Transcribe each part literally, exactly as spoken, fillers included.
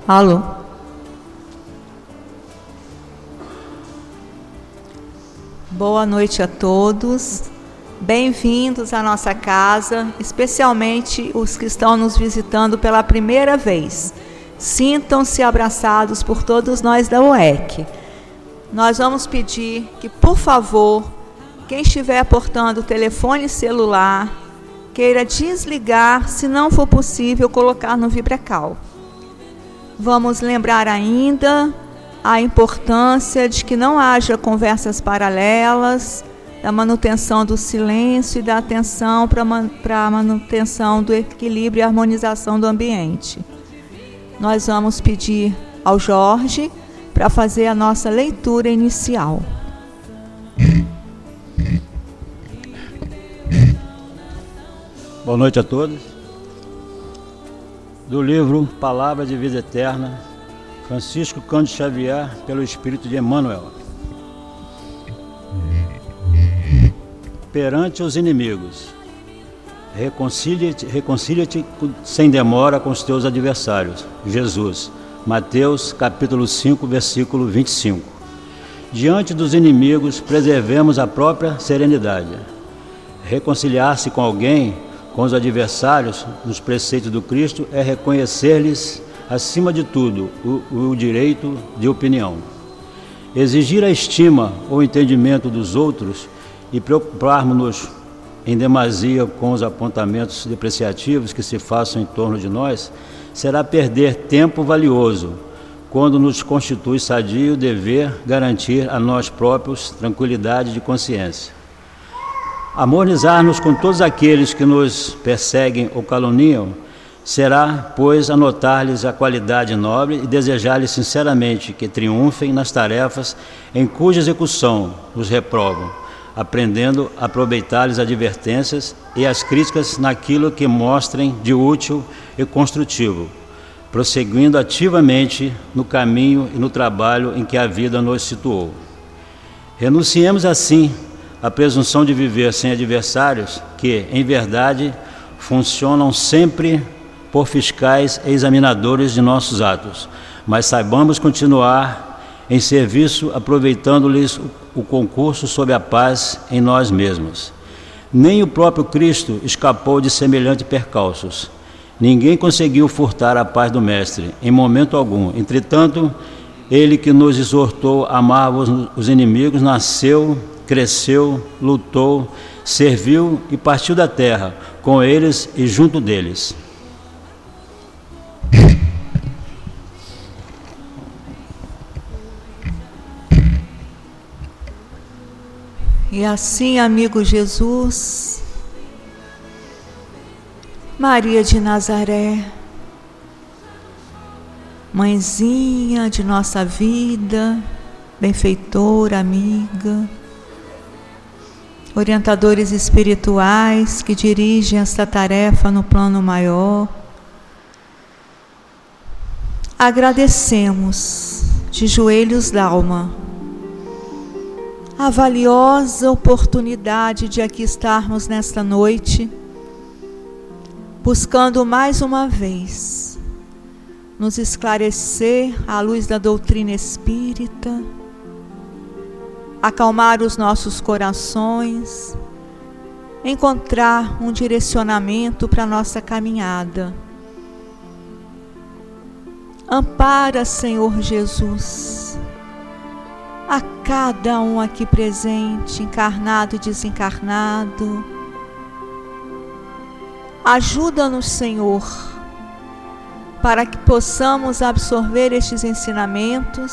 Alô? Boa noite a todos. Bem-vindos à nossa casa, especialmente os que estão nos visitando pela primeira vez. Sintam-se abraçados por todos nós da U E C. Nós vamos pedir que, por favor, quem estiver portando o telefone celular, queira desligar, se não for possível, colocar no vibracal. Vamos lembrar ainda a importância de que não haja conversas paralelas, da manutenção do silêncio e da atenção para a manutenção do equilíbrio e harmonização do ambiente. Nós vamos pedir ao Jorge para fazer a nossa leitura inicial. Boa noite a todos. Do livro Palavra de Vida Eterna, Francisco Cândido Xavier, pelo Espírito de Emmanuel. Perante os inimigos, reconcilia-te, reconcilia-te sem demora com os teus adversários. Jesus, Mateus capítulo cinco, versículo vinte e cinco. Diante dos inimigos, preservemos a própria serenidade. Reconciliar-se com alguém, com os adversários, nos preceitos do Cristo, é reconhecer-lhes, acima de tudo, o, o direito de opinião. Exigir a estima ou entendimento dos outros e preocuparmos-nos em demasia com os apontamentos depreciativos que se façam em torno de nós, será perder tempo valioso, quando nos constitui sadio o dever garantir a nós próprios tranquilidade de consciência. Harmonizar-nos com todos aqueles que nos perseguem ou caluniam, será, pois, anotar-lhes a qualidade nobre e desejar-lhes sinceramente que triunfem nas tarefas em cuja execução os reprovam, aprendendo a aproveitar-lhes as advertências e as críticas naquilo que mostrem de útil e construtivo, prosseguindo ativamente no caminho e no trabalho em que a vida nos situou. Renunciemos assim à presunção de viver sem adversários que, em verdade, funcionam sempre por fiscais e examinadores de nossos atos, mas saibamos continuar em serviço, aproveitando-lhes o concurso sob a paz em nós mesmos. Nem o próprio Cristo escapou de semelhantes percalços. Ninguém conseguiu furtar a paz do Mestre, em momento algum. Entretanto, ele que nos exortou a amar os inimigos, nasceu, cresceu, lutou, serviu e partiu da terra, com eles e junto deles. E assim, amigo Jesus, Maria de Nazaré, mãezinha de nossa vida, benfeitora, amiga, orientadores espirituais que dirigem esta tarefa no plano maior, agradecemos de joelhos d'alma a valiosa oportunidade de aqui estarmos nesta noite, buscando mais uma vez nos esclarecer à luz da doutrina espírita, acalmar os nossos corações, encontrar um direcionamento para a nossa caminhada. Ampara, Senhor Jesus, a cada um aqui presente, encarnado e desencarnado. Ajuda-nos, Senhor, para que possamos absorver estes ensinamentos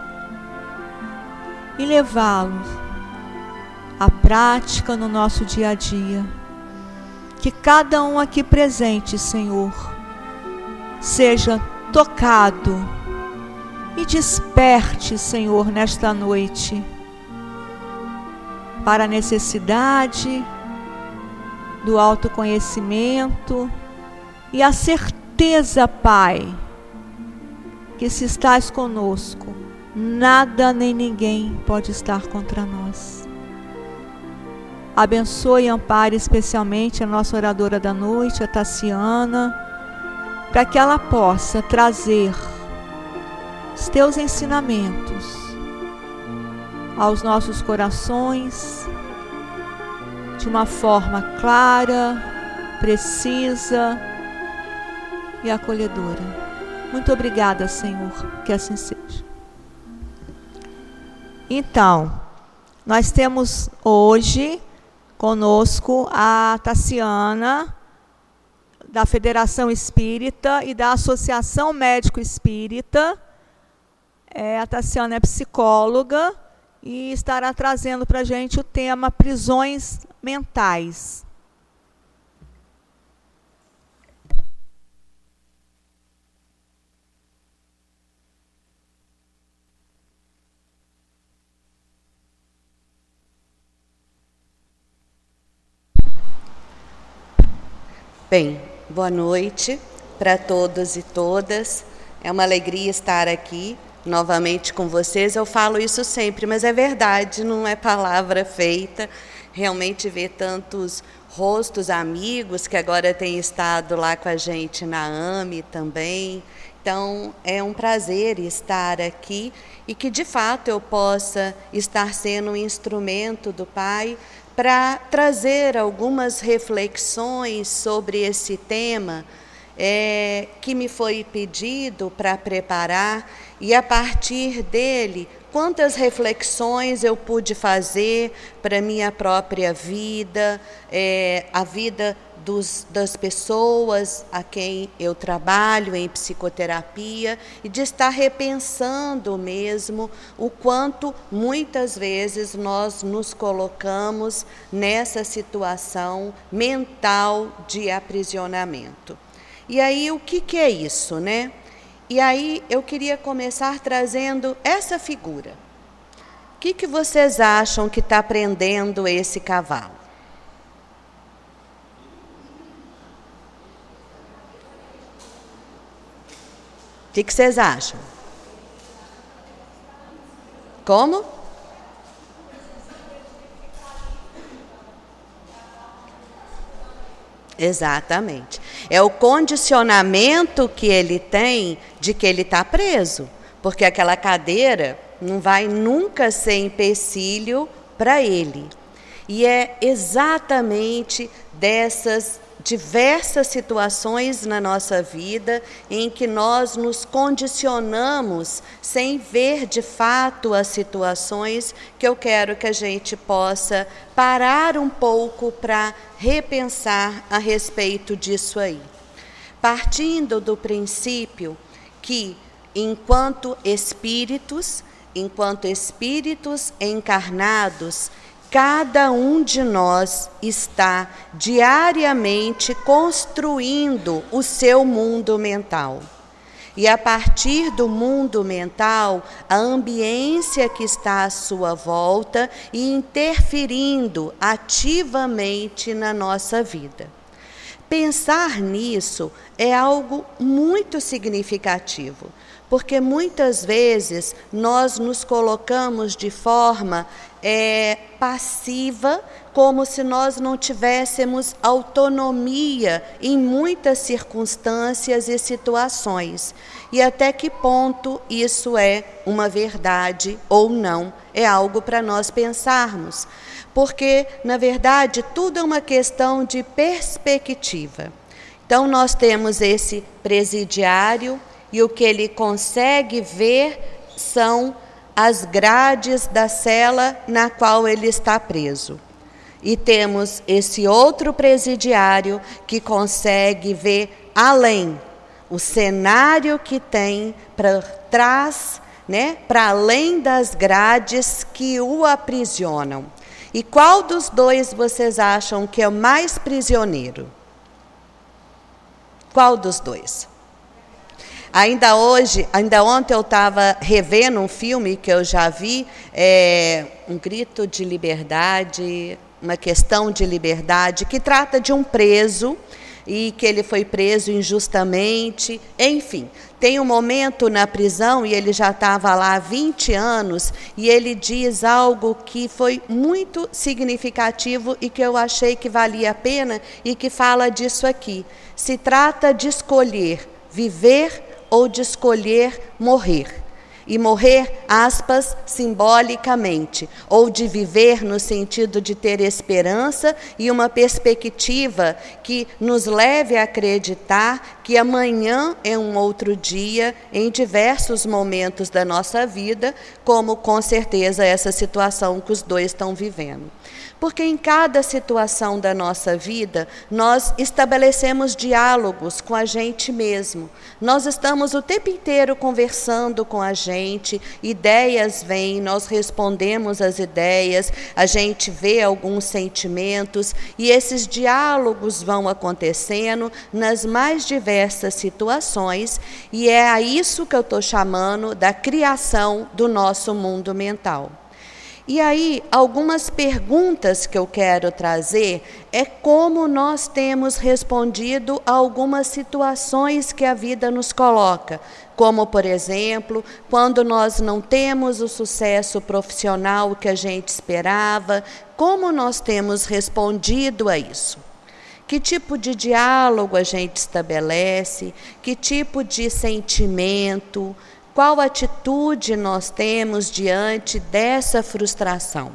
e levá-los à prática no nosso dia a dia. Que cada um aqui presente, Senhor, seja tocado e desperte, Senhor, nesta noite, para a necessidade do autoconhecimento e a certeza, Pai, que se estás conosco, nada nem ninguém pode estar contra nós. Abençoe e ampare especialmente a nossa oradora da noite, a Tassiana, para que ela possa trazer os teus ensinamentos aos nossos corações de uma forma clara, precisa e acolhedora. Muito obrigada, Senhor, que assim seja. Então, nós temos hoje conosco a Tassiana, da Federação Espírita e da Associação Médico Espírita. É, a Tassiana é psicóloga e estará trazendo para a gente o tema prisões mentais. Bem, boa noite para todos e todas. É uma alegria estar aqui novamente com vocês. Eu falo isso sempre, mas é verdade, não é palavra feita. Realmente ver tantos rostos amigos que agora têm estado lá com a gente na A M E também. Então, é um prazer estar aqui e que, de fato, eu possa estar sendo um instrumento do Pai para trazer algumas reflexões sobre esse tema é, que me foi pedido para preparar, e a partir dele, quantas reflexões eu pude fazer para a minha própria vida, é, a vida dos, das pessoas a quem eu trabalho em psicoterapia, e de estar repensando mesmo o quanto muitas vezes nós nos colocamos nessa situação mental de aprisionamento. E aí, o que, que é isso, né? E aí, eu queria começar trazendo essa figura. O que, que vocês acham que está prendendo esse cavalo? O que, que vocês acham? Como? Exatamente. É o condicionamento que ele tem de que ele está preso, porque aquela cadeira não vai nunca ser empecilho para ele. E é exatamente dessas diversas situações na nossa vida em que nós nos condicionamos sem ver de fato as situações, que eu quero que a gente possa parar um pouco para repensar a respeito disso aí. Partindo do princípio que, enquanto espíritos, enquanto espíritos encarnados, cada um de nós está diariamente construindo o seu mundo mental. E a partir do mundo mental, a ambiência que está à sua volta e interferindo ativamente na nossa vida. Pensar nisso é algo muito significativo, porque muitas vezes nós nos colocamos de forma é, passiva, como se nós não tivéssemos autonomia em muitas circunstâncias e situações. E até que ponto isso é uma verdade ou não, é algo para nós pensarmos. Porque, na verdade, tudo é uma questão de perspectiva. Então, nós temos esse presidiário, e o que ele consegue ver são as grades da cela na qual ele está preso. E temos esse outro presidiário que consegue ver além, o cenário que tem para trás, né, para além das grades que o aprisionam. E qual dos dois vocês acham que é o mais prisioneiro? Qual dos dois? Ainda hoje, ainda ontem eu estava revendo um filme que eu já vi, é, Um Grito de Liberdade, uma questão de liberdade, que trata de um preso e que ele foi preso injustamente, enfim. Tem um momento na prisão, e ele já estava lá há vinte anos, e ele diz algo que foi muito significativo e que eu achei que valia a pena e que fala disso aqui. Se trata de escolher viver ou de escolher morrer. E morrer, aspas, simbolicamente, ou de viver no sentido de ter esperança e uma perspectiva que nos leve a acreditar que amanhã é um outro dia em diversos momentos da nossa vida, como com certeza essa situação que os dois estão vivendo. Porque em cada situação da nossa vida, nós estabelecemos diálogos com a gente mesmo. Nós estamos o tempo inteiro conversando com a gente, ideias vêm, nós respondemos às ideias, a gente vê alguns sentimentos, e esses diálogos vão acontecendo nas mais diversas situações, e é a isso que eu estou chamando da criação do nosso mundo mental. E aí, algumas perguntas que eu quero trazer é como nós temos respondido a algumas situações que a vida nos coloca, como, por exemplo, quando nós não temos o sucesso profissional que a gente esperava, como nós temos respondido a isso? Que tipo de diálogo a gente estabelece? Que tipo de sentimento? Qual atitude nós temos diante dessa frustração?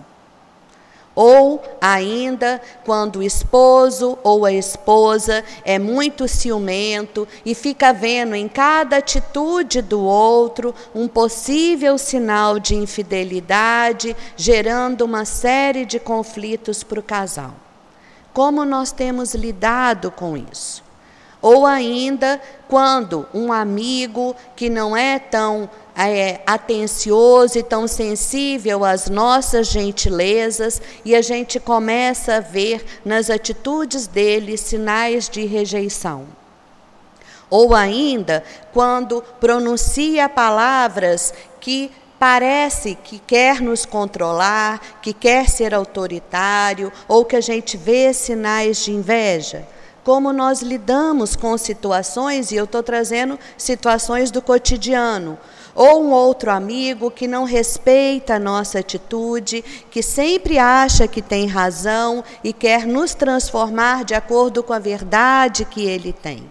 Ou ainda, quando o esposo ou a esposa é muito ciumento e fica vendo em cada atitude do outro um possível sinal de infidelidade, gerando uma série de conflitos para o casal. Como nós temos lidado com isso? Ou ainda, quando um amigo que não é tão é, atencioso e tão sensível às nossas gentilezas, e a gente começa a ver nas atitudes dele sinais de rejeição. Ou ainda, quando pronuncia palavras que parece que quer nos controlar, que quer ser autoritário, ou que a gente vê sinais de inveja. Como nós lidamos com situações, e eu estou trazendo situações do cotidiano, ou um outro amigo que não respeita a nossa atitude, que sempre acha que tem razão e quer nos transformar de acordo com a verdade que ele tem.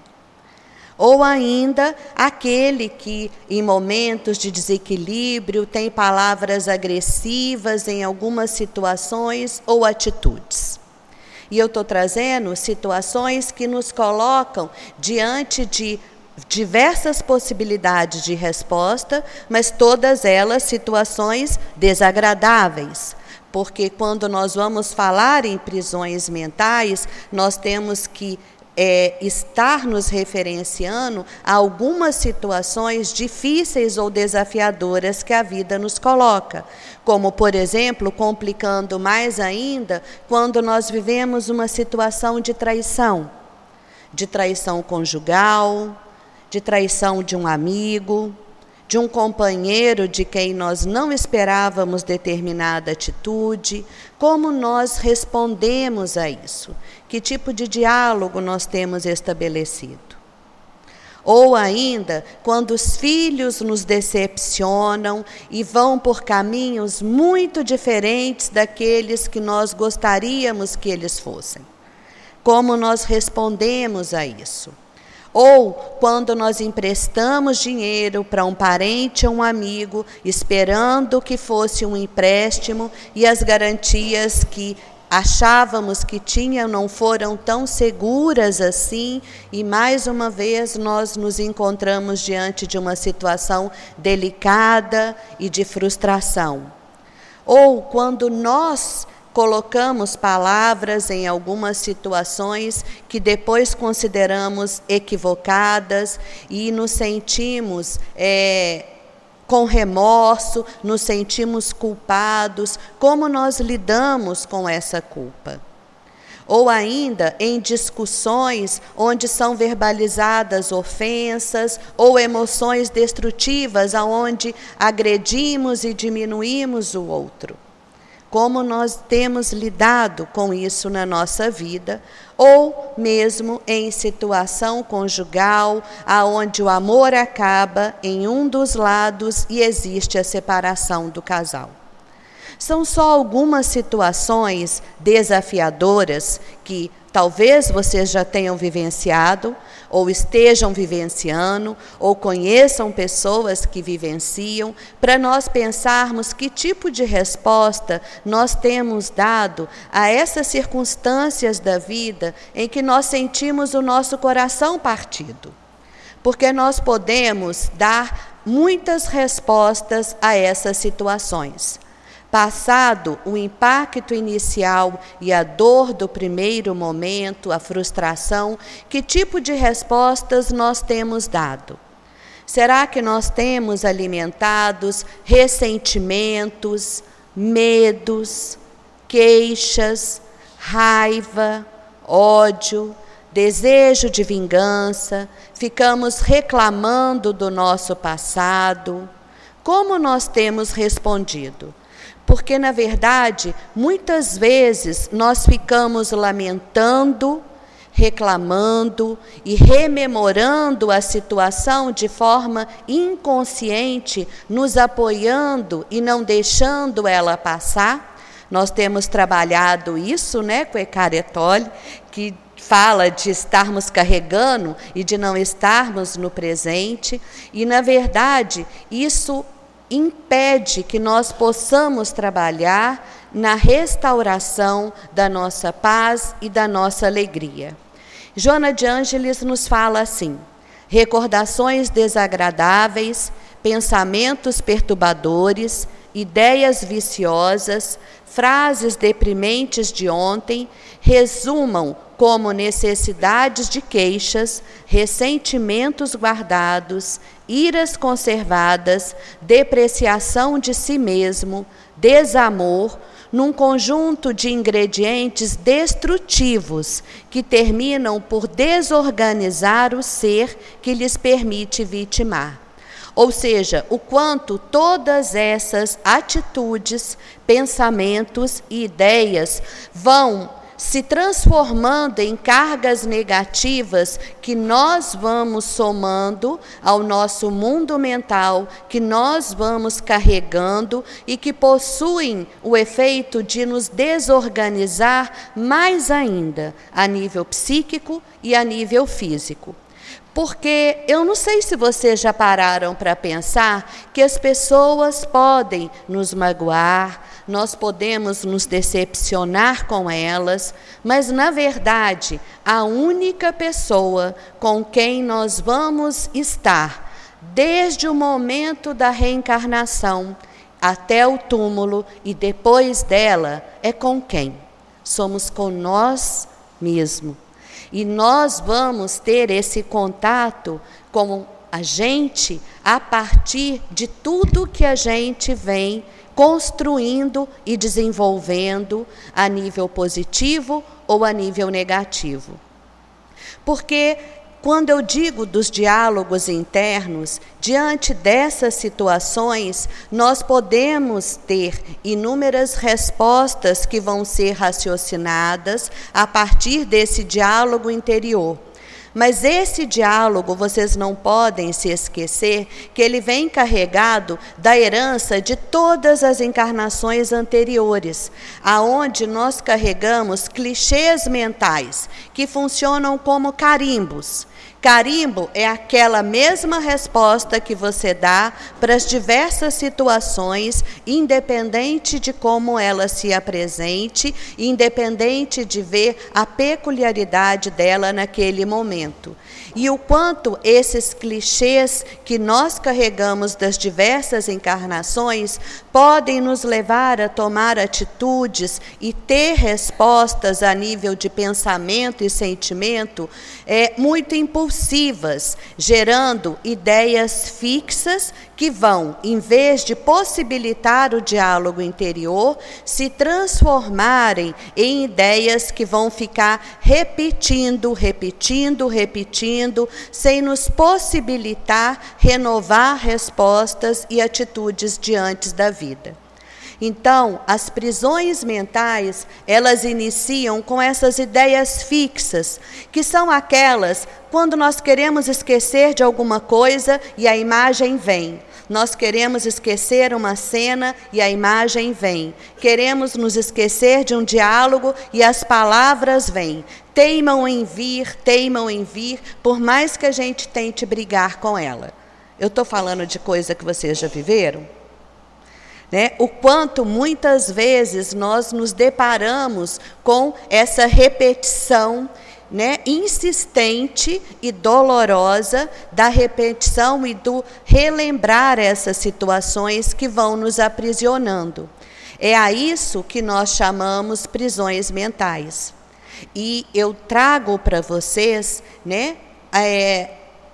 Ou ainda, aquele que, em momentos de desequilíbrio, tem palavras agressivas em algumas situações ou atitudes. E eu estou trazendo situações que nos colocam diante de diversas possibilidades de resposta, mas todas elas situações desagradáveis. Porque quando nós vamos falar em prisões mentais, nós temos que É, estar nos referenciando a algumas situações difíceis ou desafiadoras que a vida nos coloca. Como, por exemplo, complicando mais ainda, quando nós vivemos uma situação de traição. De traição conjugal, de traição de um amigo, de um companheiro de quem nós não esperávamos determinada atitude. Como nós respondemos a isso? Que tipo de diálogo nós temos estabelecido? Ou ainda, quando os filhos nos decepcionam e vão por caminhos muito diferentes daqueles que nós gostaríamos que eles fossem. Como nós respondemos a isso? Ou quando nós emprestamos dinheiro para um parente ou um amigo, esperando que fosse um empréstimo e as garantias que achávamos que tinham não foram tão seguras assim, e mais uma vez nós nos encontramos diante de uma situação delicada e de frustração. Ou quando nós colocamos palavras em algumas situações que depois consideramos equivocadas e nos sentimos é, com remorso, nos sentimos culpados. Como nós lidamos com essa culpa? Ou ainda em discussões onde são verbalizadas ofensas ou emoções destrutivas, aonde agredimos e diminuímos o outro. Como nós temos lidado com isso na nossa vida, ou mesmo em situação conjugal, aonde o amor acaba em um dos lados e existe a separação do casal. São só algumas situações desafiadoras que talvez vocês já tenham vivenciado, ou estejam vivenciando, ou conheçam pessoas que vivenciam, para nós pensarmos que tipo de resposta nós temos dado a essas circunstâncias da vida em que nós sentimos o nosso coração partido. Porque nós podemos dar muitas respostas a essas situações. Passado o impacto inicial e a dor do primeiro momento, a frustração, que tipo de respostas nós temos dado? Será que nós temos alimentados ressentimentos, medos, queixas, raiva, ódio, desejo de vingança? Ficamos reclamando do nosso passado? Como nós temos respondido? Porque, na verdade, muitas vezes nós ficamos lamentando, reclamando e rememorando a situação de forma inconsciente, nos apoiando e não deixando ela passar. Nós temos trabalhado isso, né, com Eckhart Tolle, que fala de estarmos carregando e de não estarmos no presente. E, na verdade, isso impede que nós possamos trabalhar na restauração da nossa paz e da nossa alegria. Joana de Ângeles nos fala assim: recordações desagradáveis, pensamentos perturbadores, ideias viciosas, frases deprimentes de ontem, resumam como necessidades de queixas, ressentimentos guardados, iras conservadas, depreciação de si mesmo, desamor, num conjunto de ingredientes destrutivos que terminam por desorganizar o ser que lhes permite vitimar. Ou seja, o quanto todas essas atitudes, pensamentos e ideias vão se transformando em cargas negativas que nós vamos somando ao nosso mundo mental, que nós vamos carregando e que possuem o efeito de nos desorganizar mais ainda, a nível psíquico e a nível físico. Porque eu não sei se vocês já pararam para pensar que as pessoas podem nos magoar, nós podemos nos decepcionar com elas, mas, na verdade, a única pessoa com quem nós vamos estar, desde o momento da reencarnação até o túmulo e depois dela, é com quem? Somos com nós mesmos. E nós vamos ter esse contato com a gente a partir de tudo que a gente vem construindo e desenvolvendo a nível positivo ou a nível negativo. Porque quando eu digo dos diálogos internos, diante dessas situações, nós podemos ter inúmeras respostas que vão ser raciocinadas a partir desse diálogo interior. Mas esse diálogo, vocês não podem se esquecer que ele vem carregado da herança de todas as encarnações anteriores, aonde nós carregamos clichês mentais que funcionam como carimbos. Carimbo é aquela mesma resposta que você dá para as diversas situações, independente de como ela se apresente, independente de ver a peculiaridade dela naquele momento. E o quanto esses clichês que nós carregamos das diversas encarnações podem nos levar a tomar atitudes e ter respostas a nível de pensamento e sentimento é, muito impulsivas, gerando ideias fixas que vão, em vez de possibilitar o diálogo interior, se transformarem em ideias que vão ficar repetindo, repetindo, repetindo, sem nos possibilitar renovar respostas e atitudes diante da vida. Então, as prisões mentais, elas iniciam com essas ideias fixas, que são aquelas quando nós queremos esquecer de alguma coisa e a imagem vem. Nós queremos esquecer uma cena e a imagem vem. Queremos nos esquecer de um diálogo e as palavras vêm. Teimam em vir, teimam em vir, por mais que a gente tente brigar com ela. Eu estou falando de coisa que vocês já viveram? Né? O quanto muitas vezes nós nos deparamos com essa repetição, né, insistente e dolorosa da repetição e do relembrar essas situações que vão nos aprisionando. É a isso que nós chamamos prisões mentais. E eu trago para vocês, né, é,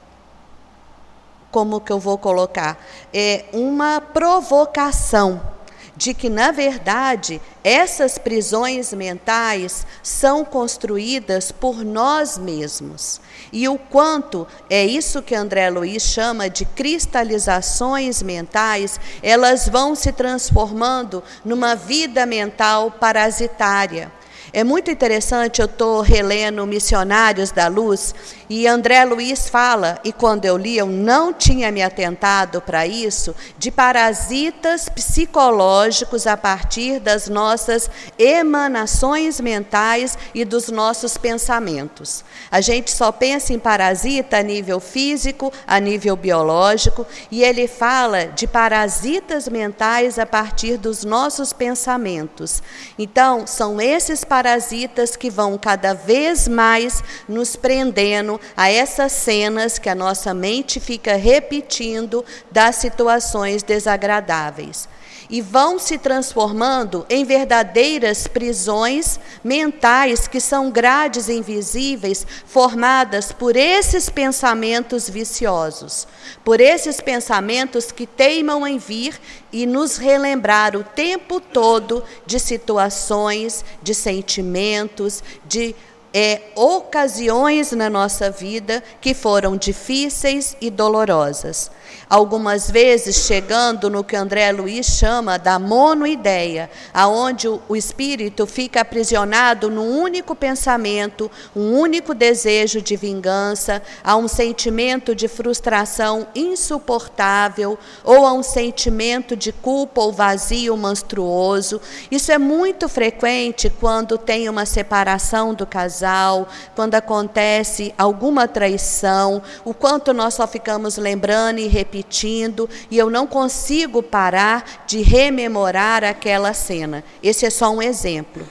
como que eu vou colocar? É uma provocação de que, na verdade, essas prisões mentais são construídas por nós mesmos. E o quanto é isso que André Luiz chama de cristalizações mentais, elas vão se transformando numa vida mental parasitária. É muito interessante, eu estou relendo Missionários da Luz, e André Luiz fala, e quando eu li eu não tinha me atentado para isso, de parasitas psicológicos a partir das nossas emanações mentais e dos nossos pensamentos. A gente só pensa em parasita a nível físico, a nível biológico, e ele fala de parasitas mentais a partir dos nossos pensamentos. Então, são esses parasitas que vão cada vez mais nos prendendo a essas cenas que a nossa mente fica repetindo das situações desagradáveis. E vão se transformando em verdadeiras prisões mentais, que são grades invisíveis formadas por esses pensamentos viciosos, por esses pensamentos que teimam em vir e nos relembrar o tempo todo de situações, de sentimentos, de É, ocasiões na nossa vida que foram difíceis e dolorosas. Algumas vezes chegando no que André Luiz chama da monoideia, aonde o, o espírito fica aprisionado num único pensamento, um único desejo de vingança, a um sentimento de frustração insuportável, ou a um sentimento de culpa ou vazio monstruoso. Isso é muito frequente quando tem uma separação do casal, quando acontece alguma traição, o quanto nós só ficamos lembrando e repetindo, e eu não consigo parar de rememorar aquela cena. Esse é só um exemplo.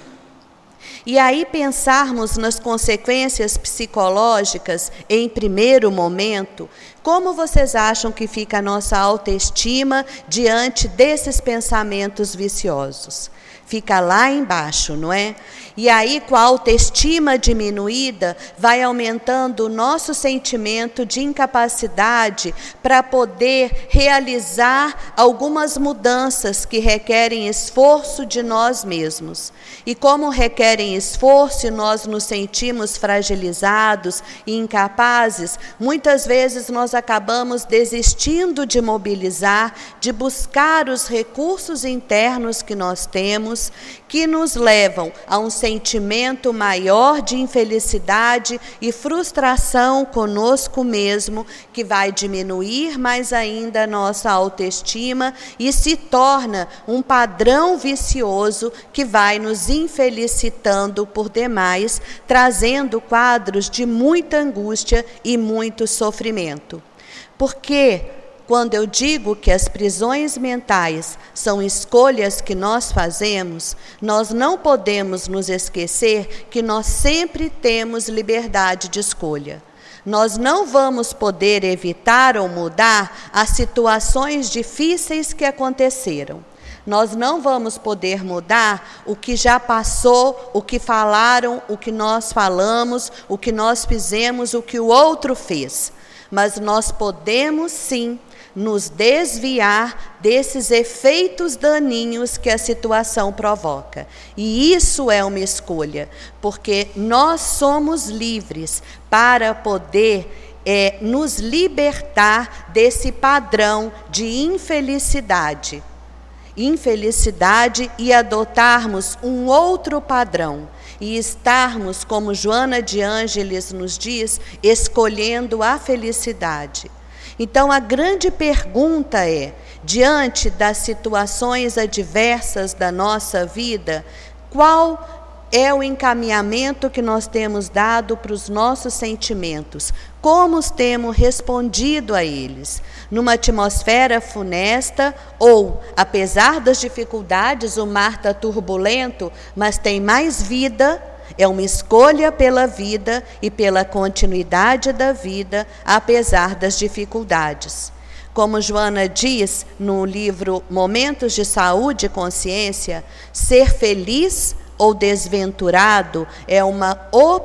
E aí pensarmos nas consequências psicológicas em primeiro momento, como vocês acham que fica a nossa autoestima diante desses pensamentos viciosos? Fica lá embaixo, não é? E aí, com a autoestima diminuída, vai aumentando o nosso sentimento de incapacidade para poder realizar algumas mudanças que requerem esforço de nós mesmos. E como requerem esforço e nós nos sentimos fragilizados e incapazes, muitas vezes nós acabamos desistindo de mobilizar, de buscar os recursos internos que nós temos, que nos levam a um sentimento maior de infelicidade e frustração conosco mesmo, que vai diminuir mais ainda a nossa autoestima e se torna um padrão vicioso que vai nos infelicitando por demais, trazendo quadros de muita angústia e muito sofrimento. Porque quando eu digo que as prisões mentais são escolhas que nós fazemos, nós não podemos nos esquecer que nós sempre temos liberdade de escolha. Nós não vamos poder evitar ou mudar as situações difíceis que aconteceram. Nós não vamos poder mudar o que já passou, o que falaram, o que nós falamos, o que nós fizemos, o que o outro fez. Mas nós podemos sim nos desviar desses efeitos daninhos que a situação provoca. E isso é uma escolha, porque nós somos livres para poder é, nos libertar desse padrão de infelicidade. Infelicidade e adotarmos um outro padrão. E estarmos, como Joana de Ângeles nos diz, escolhendo a felicidade. Então, a grande pergunta é, diante das situações adversas da nossa vida, qual é o encaminhamento que nós temos dado para os nossos sentimentos? Como temos respondido a eles? Numa atmosfera funesta ou, apesar das dificuldades, o mar está turbulento, mas tem mais vida? É uma escolha pela vida e pela continuidade da vida, apesar das dificuldades. Como Joana diz no livro Momentos de Saúde e Consciência, ser feliz ou desventurado é uma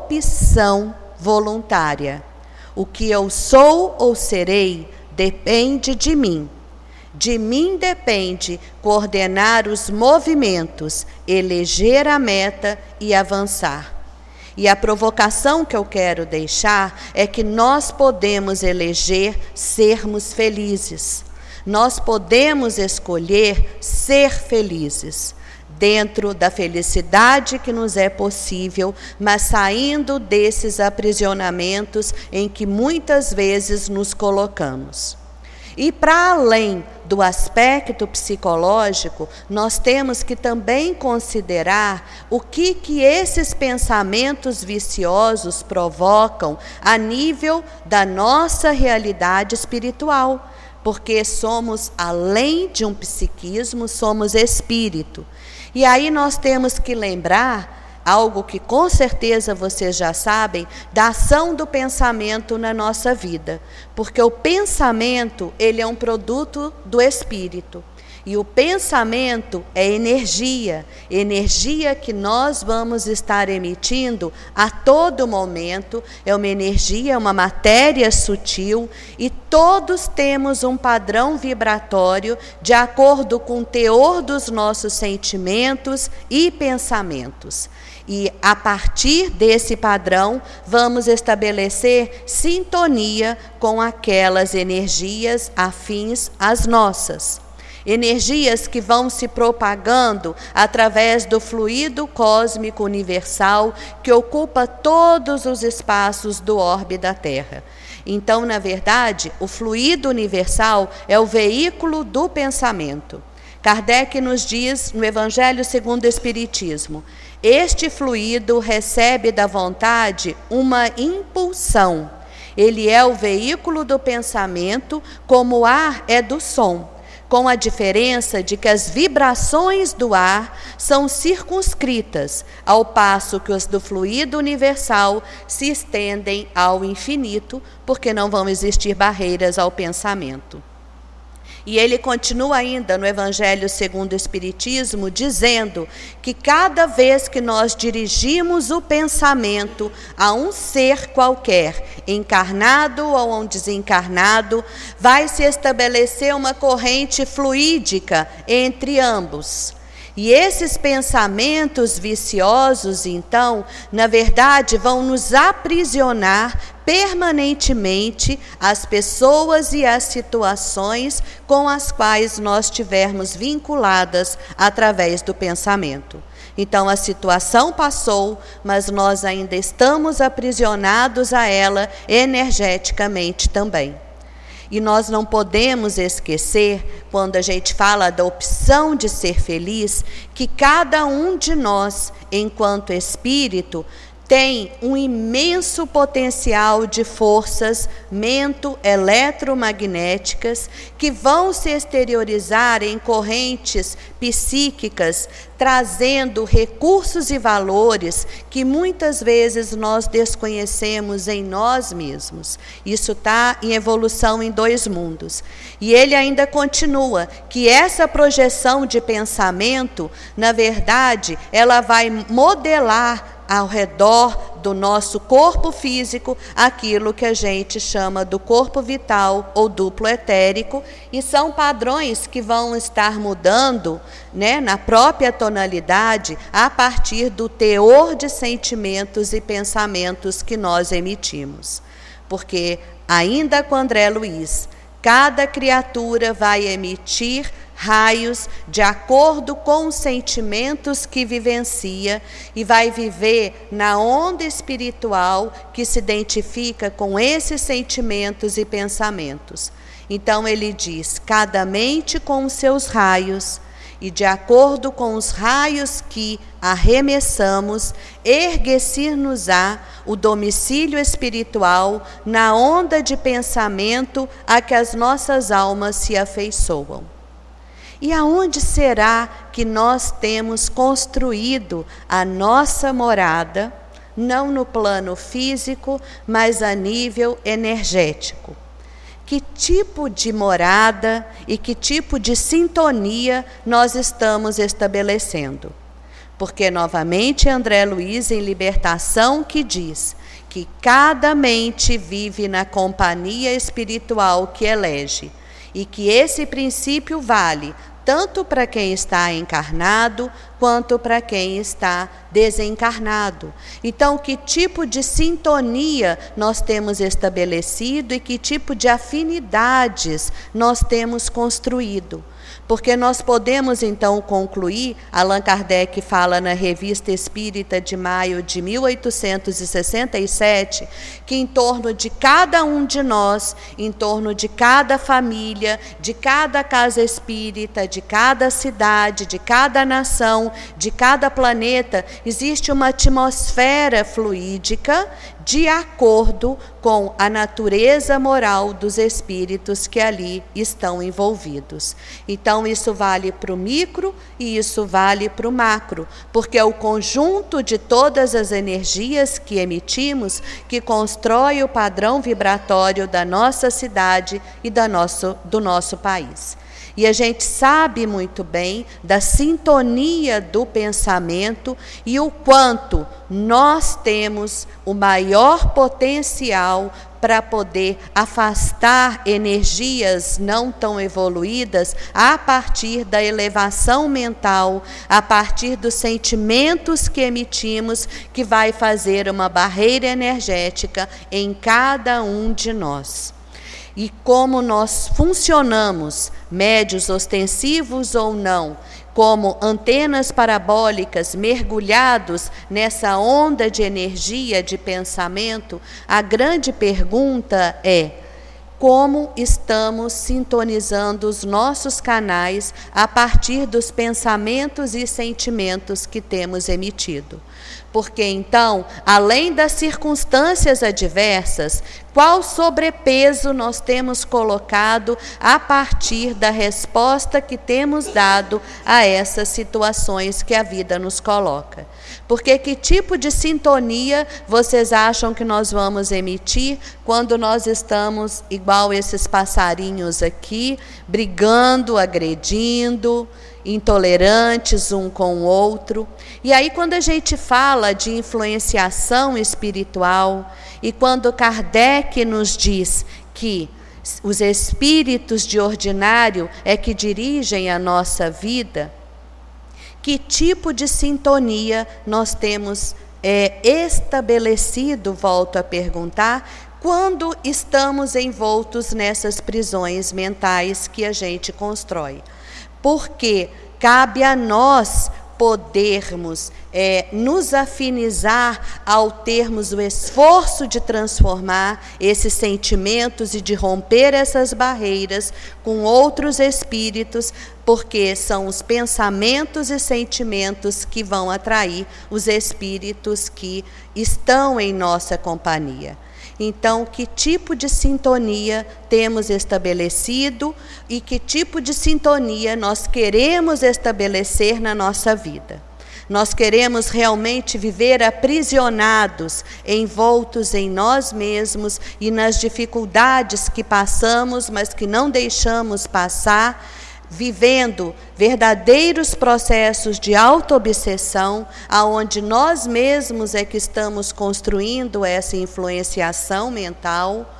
opção voluntária. O que eu sou ou serei depende de mim. De mim depende coordenar os movimentos, eleger a meta e avançar. E a provocação que eu quero deixar é que nós podemos eleger sermos felizes. Nós podemos escolher ser felizes, dentro da felicidade que nos é possível, mas saindo desses aprisionamentos em que muitas vezes nos colocamos. E para além do aspecto psicológico, nós temos que também considerar o que, que esses pensamentos viciosos provocam a nível da nossa realidade espiritual. Porque somos, além de um psiquismo, somos espírito. E aí nós temos que lembrar algo que com certeza vocês já sabem, da ação do pensamento na nossa vida. Porque o pensamento, ele é um produto do espírito. E o pensamento é energia, energia que nós vamos estar emitindo a todo momento, é uma energia, uma matéria sutil, e todos temos um padrão vibratório de acordo com o teor dos nossos sentimentos e pensamentos. E a partir desse padrão, vamos estabelecer sintonia com aquelas energias afins às nossas. Energias que vão se propagando através do fluido cósmico universal que ocupa todos os espaços do orbe da Terra. Então, na verdade, o fluido universal é o veículo do pensamento. Kardec nos diz no Evangelho segundo o Espiritismo, este fluido recebe da vontade uma impulsão. Ele é o veículo do pensamento, como o ar é do som, com a diferença de que as vibrações do ar são circunscritas, ao passo que os do fluido universal se estendem ao infinito, porque não vão existir barreiras ao pensamento. E ele continua ainda no Evangelho segundo o Espiritismo, dizendo que cada vez que nós dirigimos o pensamento a um ser qualquer, encarnado ou um desencarnado, vai se estabelecer uma corrente fluídica entre ambos. E esses pensamentos viciosos, então, na verdade, vão nos aprisionar permanentemente as pessoas e as situações com as quais nós estivermos vinculadas através do pensamento. Então, a situação passou, mas nós ainda estamos aprisionados a ela energeticamente também. E nós não podemos esquecer, quando a gente fala da opção de ser feliz, que cada um de nós, enquanto espírito, tem um imenso potencial de forças mento-eletromagnéticas que vão se exteriorizar em correntes psíquicas, trazendo recursos e valores que muitas vezes nós desconhecemos em nós mesmos. Isso está em evolução em dois mundos. E ele ainda continua que essa projeção de pensamento, na verdade, ela vai modelar ao redor do nosso corpo físico, aquilo que a gente chama do corpo vital ou duplo etérico, e são padrões que vão estar mudando, né, na própria tonalidade, a partir do teor de sentimentos e pensamentos que nós emitimos. Porque, ainda com André Luiz, cada criatura vai emitir raios de acordo com os sentimentos que vivencia e vai viver na onda espiritual que se identifica com esses sentimentos e pensamentos. Então ele diz, cada mente com os seus raios, e de acordo com os raios que arremessamos, erguer-nos-á o domicílio espiritual na onda de pensamento a que as nossas almas se afeiçoam. E aonde será que nós temos construído a nossa morada, não no plano físico, mas a nível energético? Que tipo de morada e que tipo de sintonia nós estamos estabelecendo? Porque, novamente, André Luiz, em Libertação, que diz que cada mente vive na companhia espiritual que elege, e que esse princípio vale tanto para quem está encarnado, quanto para quem está desencarnado. Então, que tipo de sintonia nós temos estabelecido e que tipo de afinidades nós temos construído? Porque nós podemos, então, concluir, Allan Kardec fala na Revista Espírita de maio de mil oitocentos e sessenta e sete, que em torno de cada um de nós, em torno de cada família, de cada casa espírita, de cada cidade, de cada nação, de cada planeta, existe uma atmosfera fluídica de acordo com a natureza moral dos espíritos que ali estão envolvidos. Então, isso vale para o micro e isso vale para o macro, porque é o conjunto de todas as energias que emitimos que constrói o padrão vibratório da nossa cidade e da nosso, do nosso país. E a gente sabe muito bem da sintonia do pensamento e o quanto nós temos o maior potencial para poder afastar energias não tão evoluídas a partir da elevação mental, a partir dos sentimentos que emitimos, que vai fazer uma barreira energética em cada um de nós. E como nós funcionamos, médios ostensivos ou não, como antenas parabólicas mergulhados nessa onda de energia de pensamento, a grande pergunta é: como estamos sintonizando os nossos canais a partir dos pensamentos e sentimentos que temos emitido? Porque então, além das circunstâncias adversas, qual sobrepeso nós temos colocado a partir da resposta que temos dado a essas situações que a vida nos coloca? Porque que tipo de sintonia vocês acham que nós vamos emitir quando nós estamos igual esses passarinhos aqui, brigando, agredindo, intolerantes um com o outro? E aí, quando a gente fala de influenciação espiritual, e quando Kardec nos diz que os espíritos de ordinário é que dirigem a nossa vida, que tipo de sintonia nós temos é, estabelecido, volto a perguntar, quando estamos envoltos nessas prisões mentais que a gente constrói? Porque cabe a nós podermos é, nos afinizar ao termos o esforço de transformar esses sentimentos e de romper essas barreiras com outros espíritos, porque são os pensamentos e sentimentos que vão atrair os espíritos que estão em nossa companhia. Então, que tipo de sintonia temos estabelecido e que tipo de sintonia nós queremos estabelecer na nossa vida? Nós queremos realmente viver aprisionados, envoltos em nós mesmos e nas dificuldades que passamos, mas que não deixamos passar, vivendo verdadeiros processos de autoobsessão, aonde nós mesmos é que estamos construindo essa influenciação mental,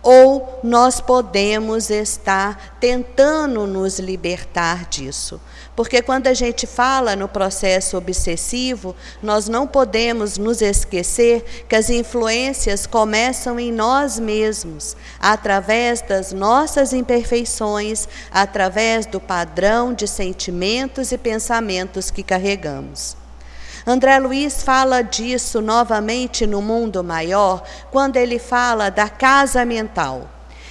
ou nós podemos estar tentando nos libertar disso? Porque quando a gente fala no processo obsessivo, nós não podemos nos esquecer que as influências começam em nós mesmos, através das nossas imperfeições, através do padrão de sentimentos e pensamentos que carregamos. André Luiz fala disso novamente no Mundo Maior, quando ele fala da casa mental.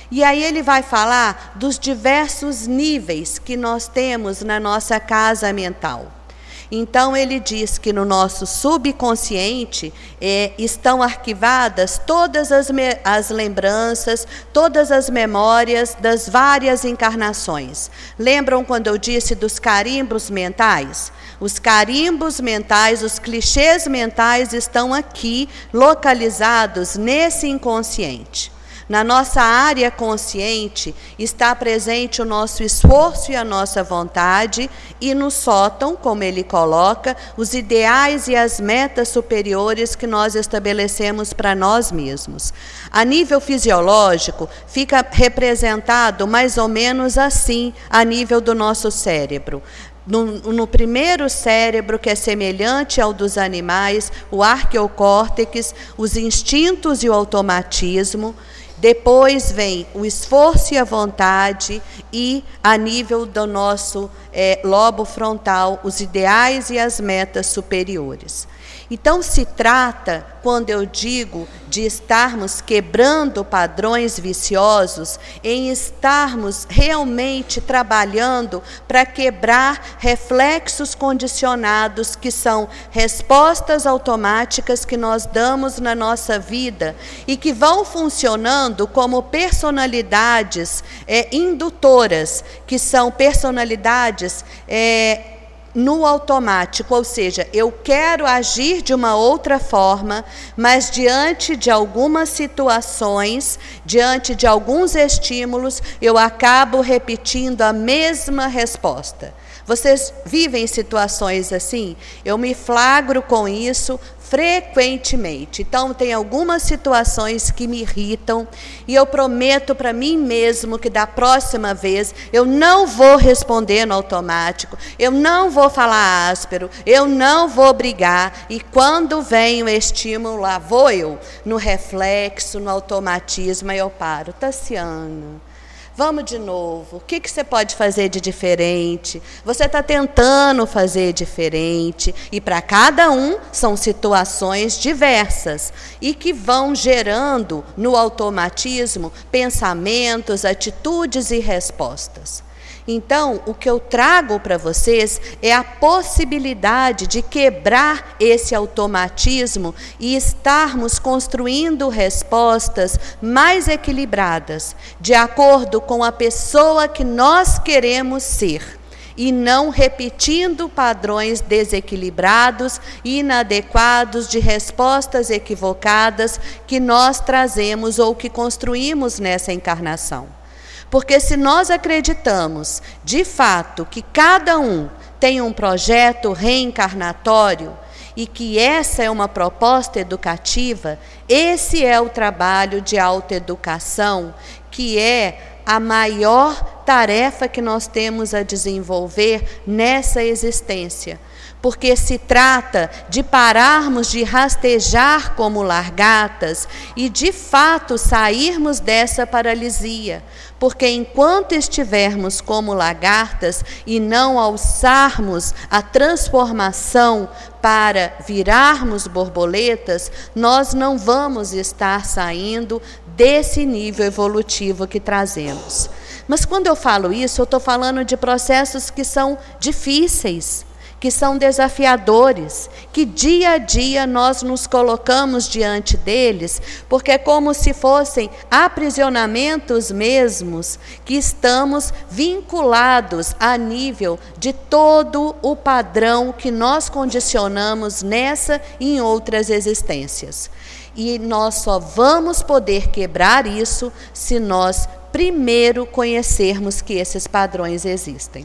E aí ele vai falar dos diversos níveis que nós temos na nossa casa mental. Então ele diz que no nosso subconsciente é, estão arquivadas todas as, me as lembranças, todas as memórias das várias encarnações. Lembram quando eu disse dos carimbos mentais? Os carimbos mentais, os clichês mentais estão aqui localizados nesse inconsciente. Na nossa área consciente está presente o nosso esforço e a nossa vontade, e no sótão, como ele coloca, os ideais e as metas superiores que nós estabelecemos para nós mesmos. A nível fisiológico, fica representado mais ou menos assim, a nível do nosso cérebro. No, no primeiro cérebro, que é semelhante ao dos animais, o arqueocórtex, os instintos e o automatismo. Depois vem o esforço e a vontade, e a nível do nosso é, lobo frontal, os ideais e as metas superiores. Então se trata, quando eu digo de estarmos quebrando padrões viciosos, em estarmos realmente trabalhando para quebrar reflexos condicionados, que são respostas automáticas que nós damos na nossa vida e que vão funcionando como personalidades é, indutoras, que são personalidades é, no automático, ou seja, eu quero agir de uma outra forma, mas diante de algumas situações, diante de alguns estímulos, eu acabo repetindo a mesma resposta. Vocês vivem situações assim? Eu me flagro com isso frequentemente. Então, tem algumas situações que me irritam e eu prometo para mim mesmo que da próxima vez eu não vou responder no automático, eu não vou falar áspero, eu não vou brigar, e quando vem o estímulo, lá vou eu, no reflexo, no automatismo, aí eu paro. Tassiana, vamos de novo. O que, que você pode fazer de diferente? Você está tentando fazer diferente. E para cada um são situações diversas e que vão gerando no automatismo pensamentos, atitudes e respostas. Então, o que eu trago para vocês é a possibilidade de quebrar esse automatismo e estarmos construindo respostas mais equilibradas, de acordo com a pessoa que nós queremos ser, e não repetindo padrões desequilibrados e inadequados de respostas equivocadas que nós trazemos ou que construímos nessa encarnação. Porque se nós acreditamos, de fato, que cada um tem um projeto reencarnatório e que essa é uma proposta educativa, esse é o trabalho de autoeducação, que é a maior tarefa que nós temos a desenvolver nessa existência. Porque se trata de pararmos de rastejar como largatas e, de fato, sairmos dessa paralisia. Porque enquanto estivermos como lagartas e não alçarmos a transformação para virarmos borboletas, nós não vamos estar saindo desse nível evolutivo que trazemos. Mas quando eu falo isso, eu estou falando de processos que são difíceis, que são desafiadores, que dia a dia nós nos colocamos diante deles, porque é como se fossem aprisionamentos mesmos, que estamos vinculados a nível de todo o padrão que nós condicionamos nessa e em outras existências. E nós só vamos poder quebrar isso se nós primeiro conhecermos que esses padrões existem.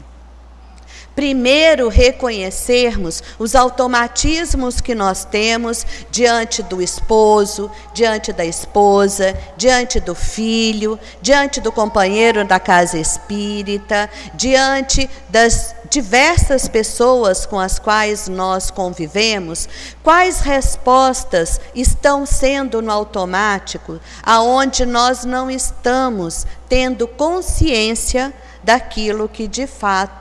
Primeiro, reconhecermos os automatismos que nós temos diante do esposo, diante da esposa, diante do filho, diante do companheiro da casa espírita, diante das diversas pessoas com as quais nós convivemos. Quais respostas estão sendo no automático, aonde nós não estamos tendo consciência daquilo que de fato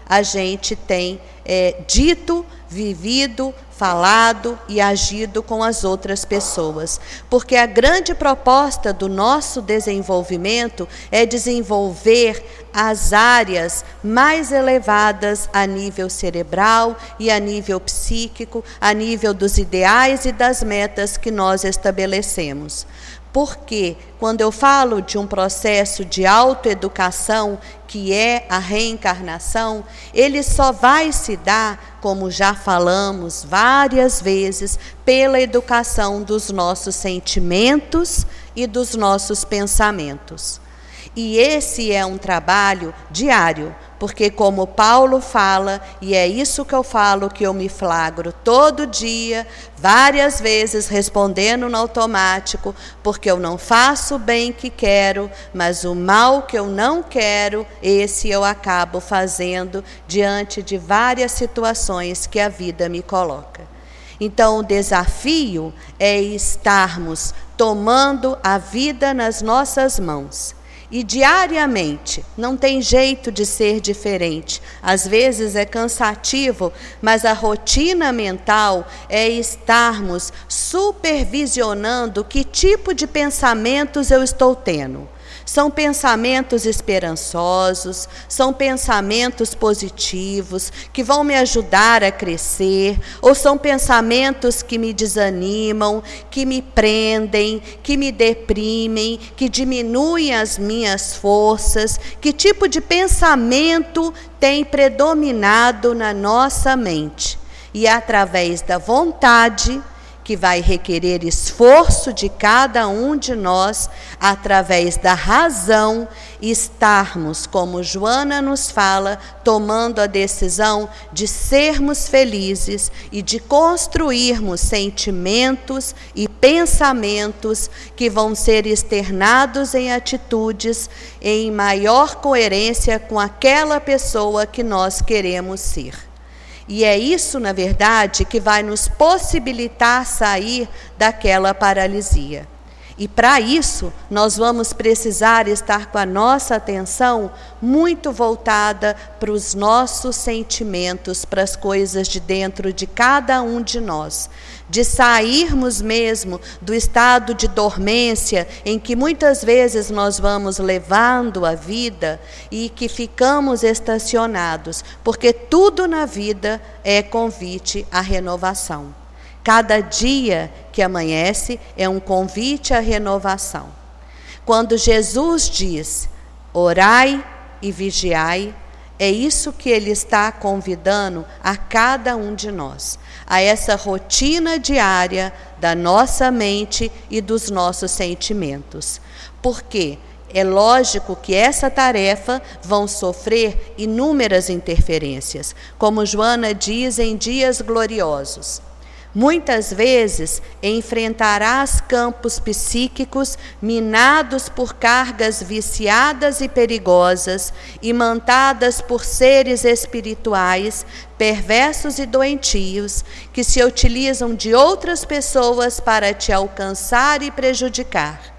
a gente tem é, dito, vivido, falado e agido com as outras pessoas. Porque a grande proposta do nosso desenvolvimento é desenvolver as áreas mais elevadas a nível cerebral e a nível psíquico, a nível dos ideais e das metas que nós estabelecemos. Porque quando eu falo de um processo de autoeducação, que é a reencarnação, ele só vai se dar, como já falamos várias vezes, pela educação dos nossos sentimentos e dos nossos pensamentos. E esse é um trabalho diário, porque como Paulo fala, e é isso que eu falo, que eu me flagro todo dia, várias vezes respondendo no automático, porque eu não faço o bem que quero, mas o mal que eu não quero, esse eu acabo fazendo diante de várias situações que a vida me coloca. Então o desafio é estarmos tomando a vida nas nossas mãos. E diariamente, não tem jeito de ser diferente. Às vezes é cansativo, mas a rotina mental é estarmos supervisionando que tipo de pensamentos eu estou tendo. São pensamentos esperançosos, são pensamentos positivos, que vão me ajudar a crescer, ou são pensamentos que me desanimam, que me prendem, que me deprimem, que diminuem as minhas forças. Que tipo de pensamento tem predominado na nossa mente? E através da vontade, que vai requerer esforço de cada um de nós, através da razão, estarmos, como Joana nos fala, tomando a decisão de sermos felizes e de construirmos sentimentos e pensamentos que vão ser externados em atitudes em maior coerência com aquela pessoa que nós queremos ser. E é isso, na verdade, que vai nos possibilitar sair daquela paralisia. E para isso, nós vamos precisar estar com a nossa atenção muito voltada para os nossos sentimentos, para as coisas de dentro de cada um de nós. De sairmos mesmo do estado de dormência em que muitas vezes nós vamos levando a vida e que ficamos estacionados, porque tudo na vida é convite à renovação. Cada dia que amanhece é um convite à renovação. Quando Jesus diz, orai e vigiai, é isso que ele está convidando a cada um de nós, a essa rotina diária da nossa mente e dos nossos sentimentos. Porque é lógico que essa tarefa vão sofrer inúmeras interferências, como Joana diz em Dias Gloriosos. Muitas vezes enfrentarás campos psíquicos minados por cargas viciadas e perigosas, imantadas por seres espirituais, perversos e doentios, que se utilizam de outras pessoas para te alcançar e prejudicar.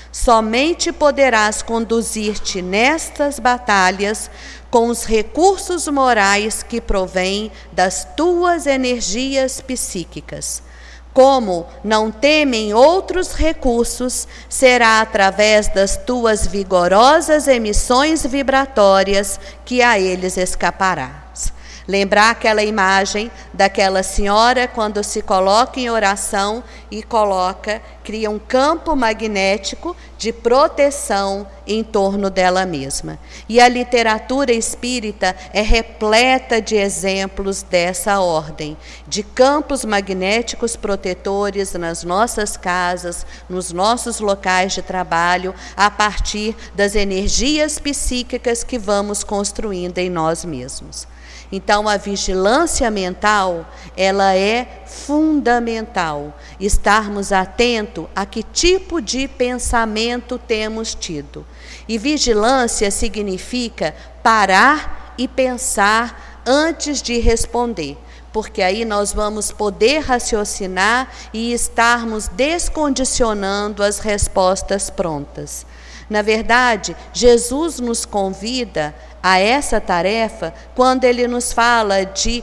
Somente poderás conduzir-te nestas batalhas com os recursos morais que provêm das tuas energias psíquicas. Como não temem outros recursos, será através das tuas vigorosas emissões vibratórias que a eles escaparás. Lembrar aquela imagem daquela senhora quando se coloca em oração e coloca, cria um campo magnético de proteção em torno dela mesma. E a literatura espírita é repleta de exemplos dessa ordem, de campos magnéticos protetores nas nossas casas, nos nossos locais de trabalho, a partir das energias psíquicas que vamos construindo em nós mesmos. Então, a vigilância mental, ela é fundamental. Estarmos atentos a que tipo de pensamento temos tido. E vigilância significa parar e pensar antes de responder, porque aí nós vamos poder raciocinar e estarmos descondicionando as respostas prontas. Na verdade, Jesus nos convida a essa tarefa quando ele nos fala de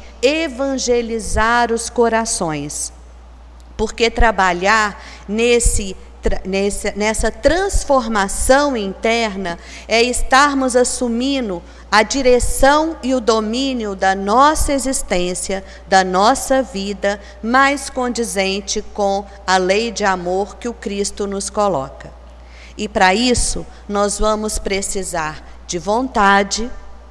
evangelizar os corações. Porque trabalhar nesse, nesse, nessa transformação interna é estarmos assumindo a direção e o domínio da nossa existência, da nossa vida, mais condizente com a lei de amor que o Cristo nos coloca. E para isso, nós vamos precisar de vontade,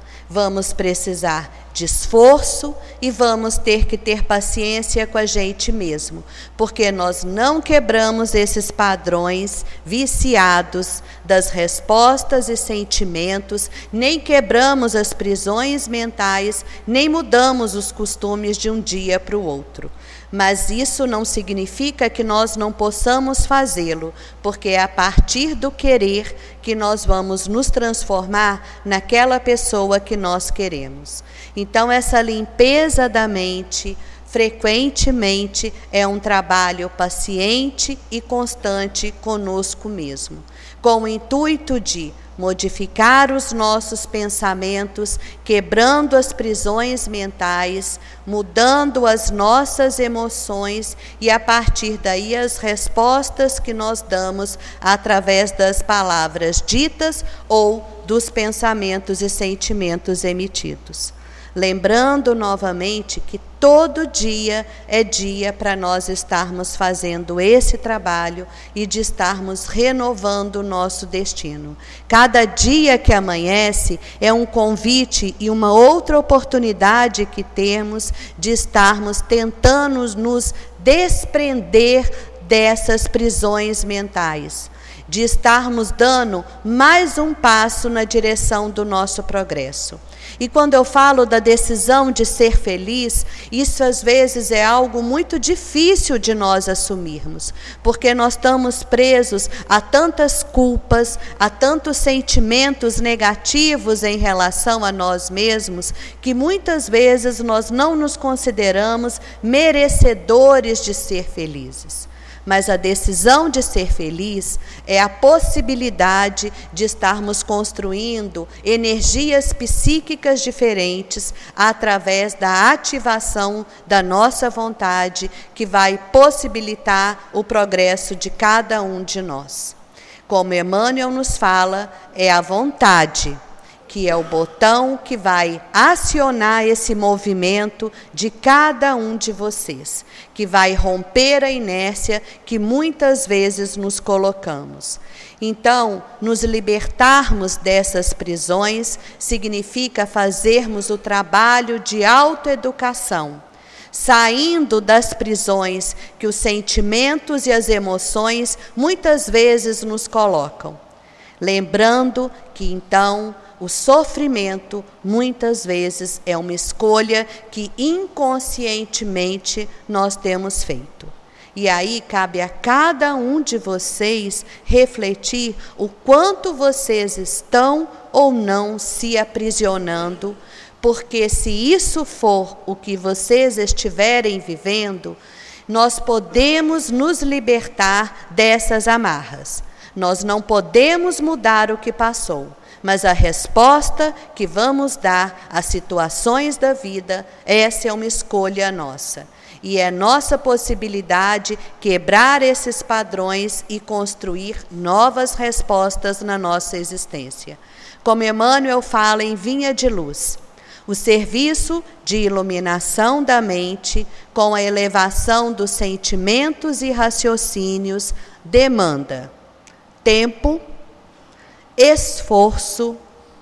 vamos precisar de esforço e vamos ter que ter paciência com a gente mesmo, porque nós não quebramos esses padrões viciados das respostas e sentimentos, nem quebramos as prisões mentais, nem mudamos os costumes de um dia para o outro. Mas isso não significa que nós não possamos fazê-lo, porque é a partir do querer que nós vamos nos transformar naquela pessoa que nós queremos. Então, essa limpeza da mente, frequentemente, é um trabalho paciente e constante conosco mesmo, com o intuito de modificar os nossos pensamentos, quebrando as prisões mentais, mudando as nossas emoções e, a partir daí, as respostas que nós damos através das palavras ditas ou dos pensamentos e sentimentos emitidos. Lembrando novamente que todo dia é dia para nós estarmos fazendo esse trabalho e de estarmos renovando o nosso destino. Cada dia que amanhece é um convite e uma outra oportunidade que temos de estarmos tentando nos desprender dessas prisões mentais, de estarmos dando mais um passo na direção do nosso progresso. E quando eu falo da decisão de ser feliz, isso às vezes é algo muito difícil de nós assumirmos, porque nós estamos presos a tantas culpas, a tantos sentimentos negativos em relação a nós mesmos, que muitas vezes nós não nos consideramos merecedores de ser felizes. Mas a decisão de ser feliz é a possibilidade de estarmos construindo energias psíquicas diferentes através da ativação da nossa vontade, que vai possibilitar o progresso de cada um de nós. Como Emmanuel nos fala, é a vontade que é o botão que vai acionar esse movimento de cada um de vocês, que vai romper a inércia que muitas vezes nos colocamos. Então, nos libertarmos dessas prisões significa fazermos o trabalho de autoeducação, saindo das prisões que os sentimentos e as emoções muitas vezes nos colocam. Lembrando que, então, o sofrimento, muitas vezes, é uma escolha que inconscientemente nós temos feito. E aí cabe a cada um de vocês refletir o quanto vocês estão ou não se aprisionando, porque se isso for o que vocês estiverem vivendo, nós podemos nos libertar dessas amarras. Nós não podemos mudar o que passou, mas a resposta que vamos dar às situações da vida, essa é uma escolha nossa. E é nossa possibilidade quebrar esses padrões e construir novas respostas na nossa existência. Como Emmanuel fala em Vinha de Luz, o serviço de iluminação da mente com a elevação dos sentimentos e raciocínios demanda tempo, esforço,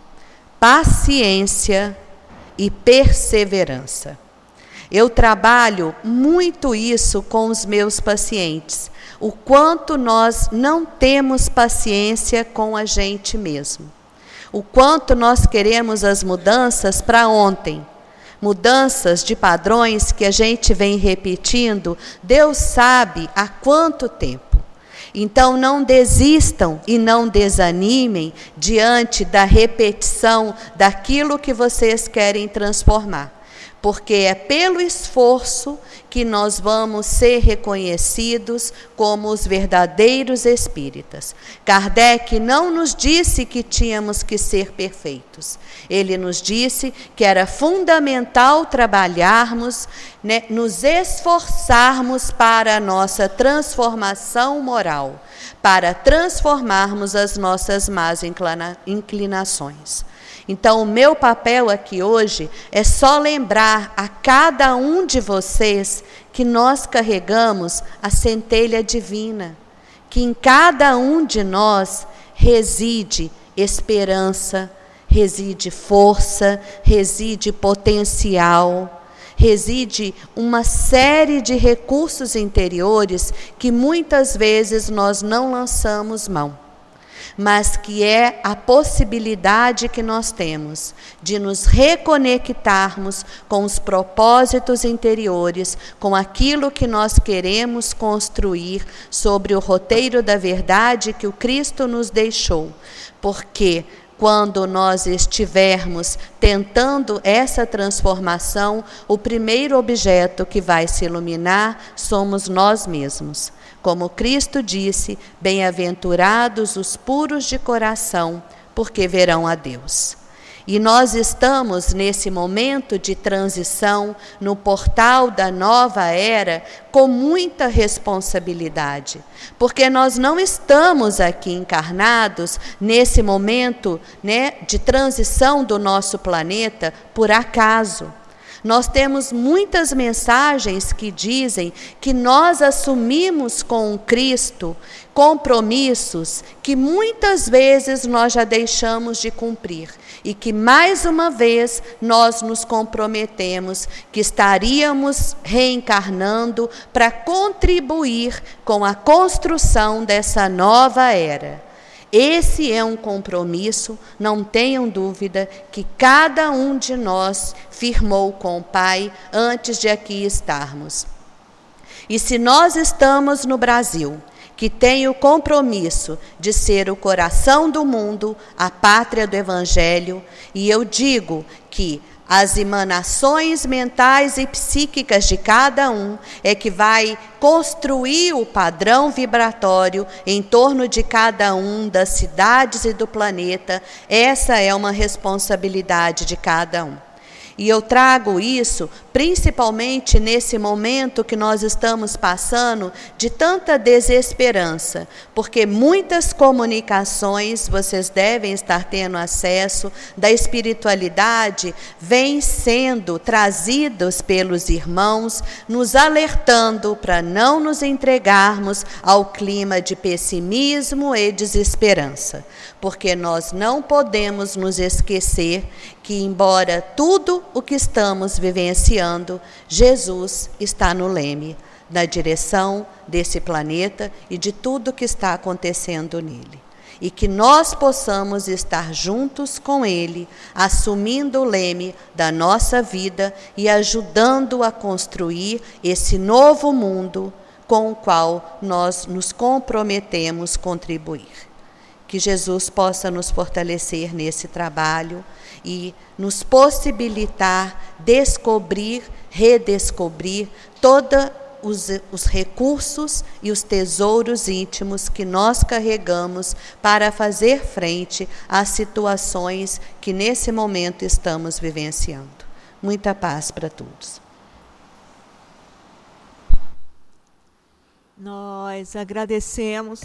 paciência e perseverança. Eu trabalho muito isso com os meus pacientes, o quanto nós não temos paciência com a gente mesmo, o quanto nós queremos as mudanças para ontem, mudanças de padrões que a gente vem repetindo, Deus sabe há quanto tempo. Então, não desistam e não desanimem diante da repetição daquilo que vocês querem transformar. porque é pelo esforço que nós vamos ser reconhecidos como os verdadeiros espíritas. Kardec não nos disse que tínhamos que ser perfeitos. Ele nos disse que era fundamental trabalharmos, né, nos esforçarmos para a nossa transformação moral, para transformarmos as nossas más inclina- inclinações. Então, o meu papel aqui hoje é só lembrar a cada um de vocês que nós carregamos a centelha divina, que em cada um de nós reside esperança, reside força, reside potencial, reside uma série de recursos interiores que muitas vezes nós não lançamos mão, mas que é a possibilidade que nós temos de nos reconectarmos com os propósitos interiores, com aquilo que nós queremos construir sobre o roteiro da verdade que o Cristo nos deixou. Porque quando nós estivermos tentando essa transformação, o primeiro objeto que vai se iluminar somos nós mesmos. Como Cristo disse, bem-aventurados os puros de coração, porque verão a Deus. E nós estamos nesse momento de transição, no portal da nova era, com muita responsabilidade, porque nós não estamos aqui encarnados nesse momento, né, de transição do nosso planeta por acaso. Nós temos muitas mensagens que dizem que nós assumimos com o Cristo compromissos que muitas vezes nós já deixamos de cumprir e que mais uma vez nós nos comprometemos que estaríamos reencarnando para contribuir com a construção dessa nova era. Esse é um compromisso, não tenham dúvida, que cada um de nós firmou com o Pai antes de aqui estarmos. E se nós estamos no Brasil, que tem o compromisso de ser o coração do mundo, a pátria do Evangelho, e eu digo que as emanações mentais e psíquicas de cada um é que vai construir o padrão vibratório em torno de cada um das cidades e do planeta. Essa é uma responsabilidade de cada um. E eu trago isso principalmente nesse momento que nós estamos passando de tanta desesperança, porque muitas comunicações, vocês devem estar tendo acesso, da espiritualidade, vêm sendo trazidas pelos irmãos, nos alertando para não nos entregarmos ao clima de pessimismo e desesperança, porque nós não podemos nos esquecer que, embora tudo o que estamos vivenciando, Jesus está no leme, na direção desse planeta e de tudo que está acontecendo nele. E que nós possamos estar juntos com Ele, assumindo o leme da nossa vida e ajudando a construir esse novo mundo com o qual nós nos comprometemos contribuir. Que Jesus possa nos fortalecer nesse trabalho e nos possibilitar descobrir, redescobrir todos os, os recursos e os tesouros íntimos que nós carregamos para fazer frente às situações que nesse momento estamos vivenciando. Muita paz para todos. Nós agradecemos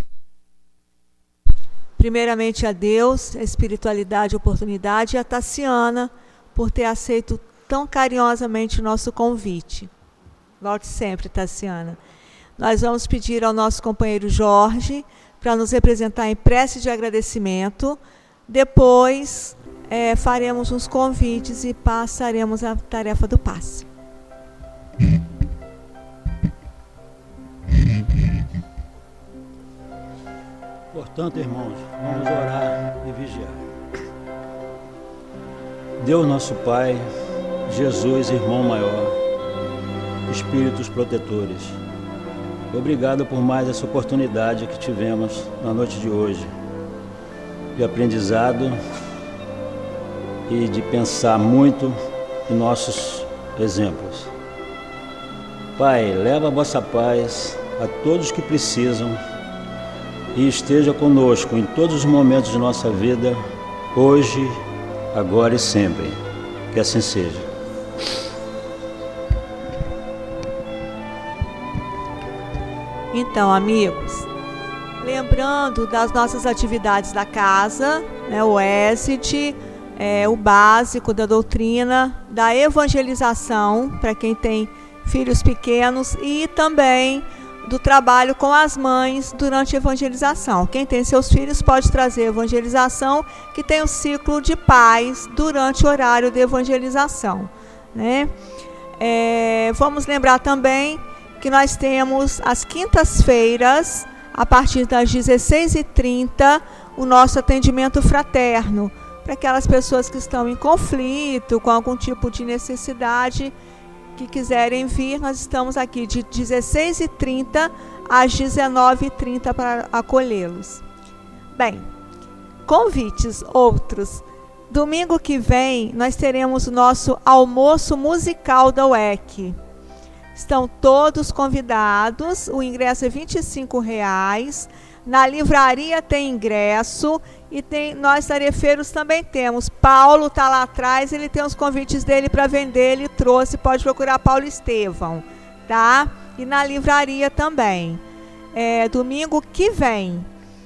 primeiramente a Deus, a espiritualidade, a oportunidade, e a Tassiana por ter aceito tão carinhosamente o nosso convite. Volte sempre, Tassiana. Nós vamos pedir ao nosso companheiro Jorge para nos representar em prece de agradecimento. Depois é, faremos uns convites e passaremos a tarefa do passe. Portanto, irmãos, vamos orar e vigiar. Deus nosso Pai, Jesus, irmão maior, Espíritos protetores, obrigado por mais essa oportunidade que tivemos na noite de hoje, de aprendizado e de pensar muito e nossos exemplos. Pai, leva a vossa paz a todos que precisam e esteja conosco em todos os momentos de nossa vida, hoje, agora e sempre. Que assim seja. Então, amigos, lembrando das nossas atividades da casa, né, o E S I D, é, o básico da doutrina, da evangelização, para quem tem filhos pequenos, e também do trabalho com as mães durante a evangelização. Quem tem seus filhos pode trazer evangelização, que tem o ciclo de paz durante o horário de evangelização, né? É, vamos lembrar também que nós temos às quintas-feiras, a partir das dezesseis e trinta, o nosso atendimento fraterno, para aquelas pessoas que estão em conflito, com algum tipo de necessidade, que quiserem vir. Nós estamos aqui de dezesseis e trinta às dezenove e trinta para acolhê-los. Bem, convites outros. Domingo que vem nós teremos o nosso almoço musical da U E C. Estão todos convidados, o ingresso é vinte e cinco reais. Na livraria tem ingresso e tem, nós tarefeiros também temos. Paulo está lá atrás, ele tem os convites dele para vender, ele trouxe, pode procurar Paulo Estevão, tá? E na livraria também. É, domingo que vem.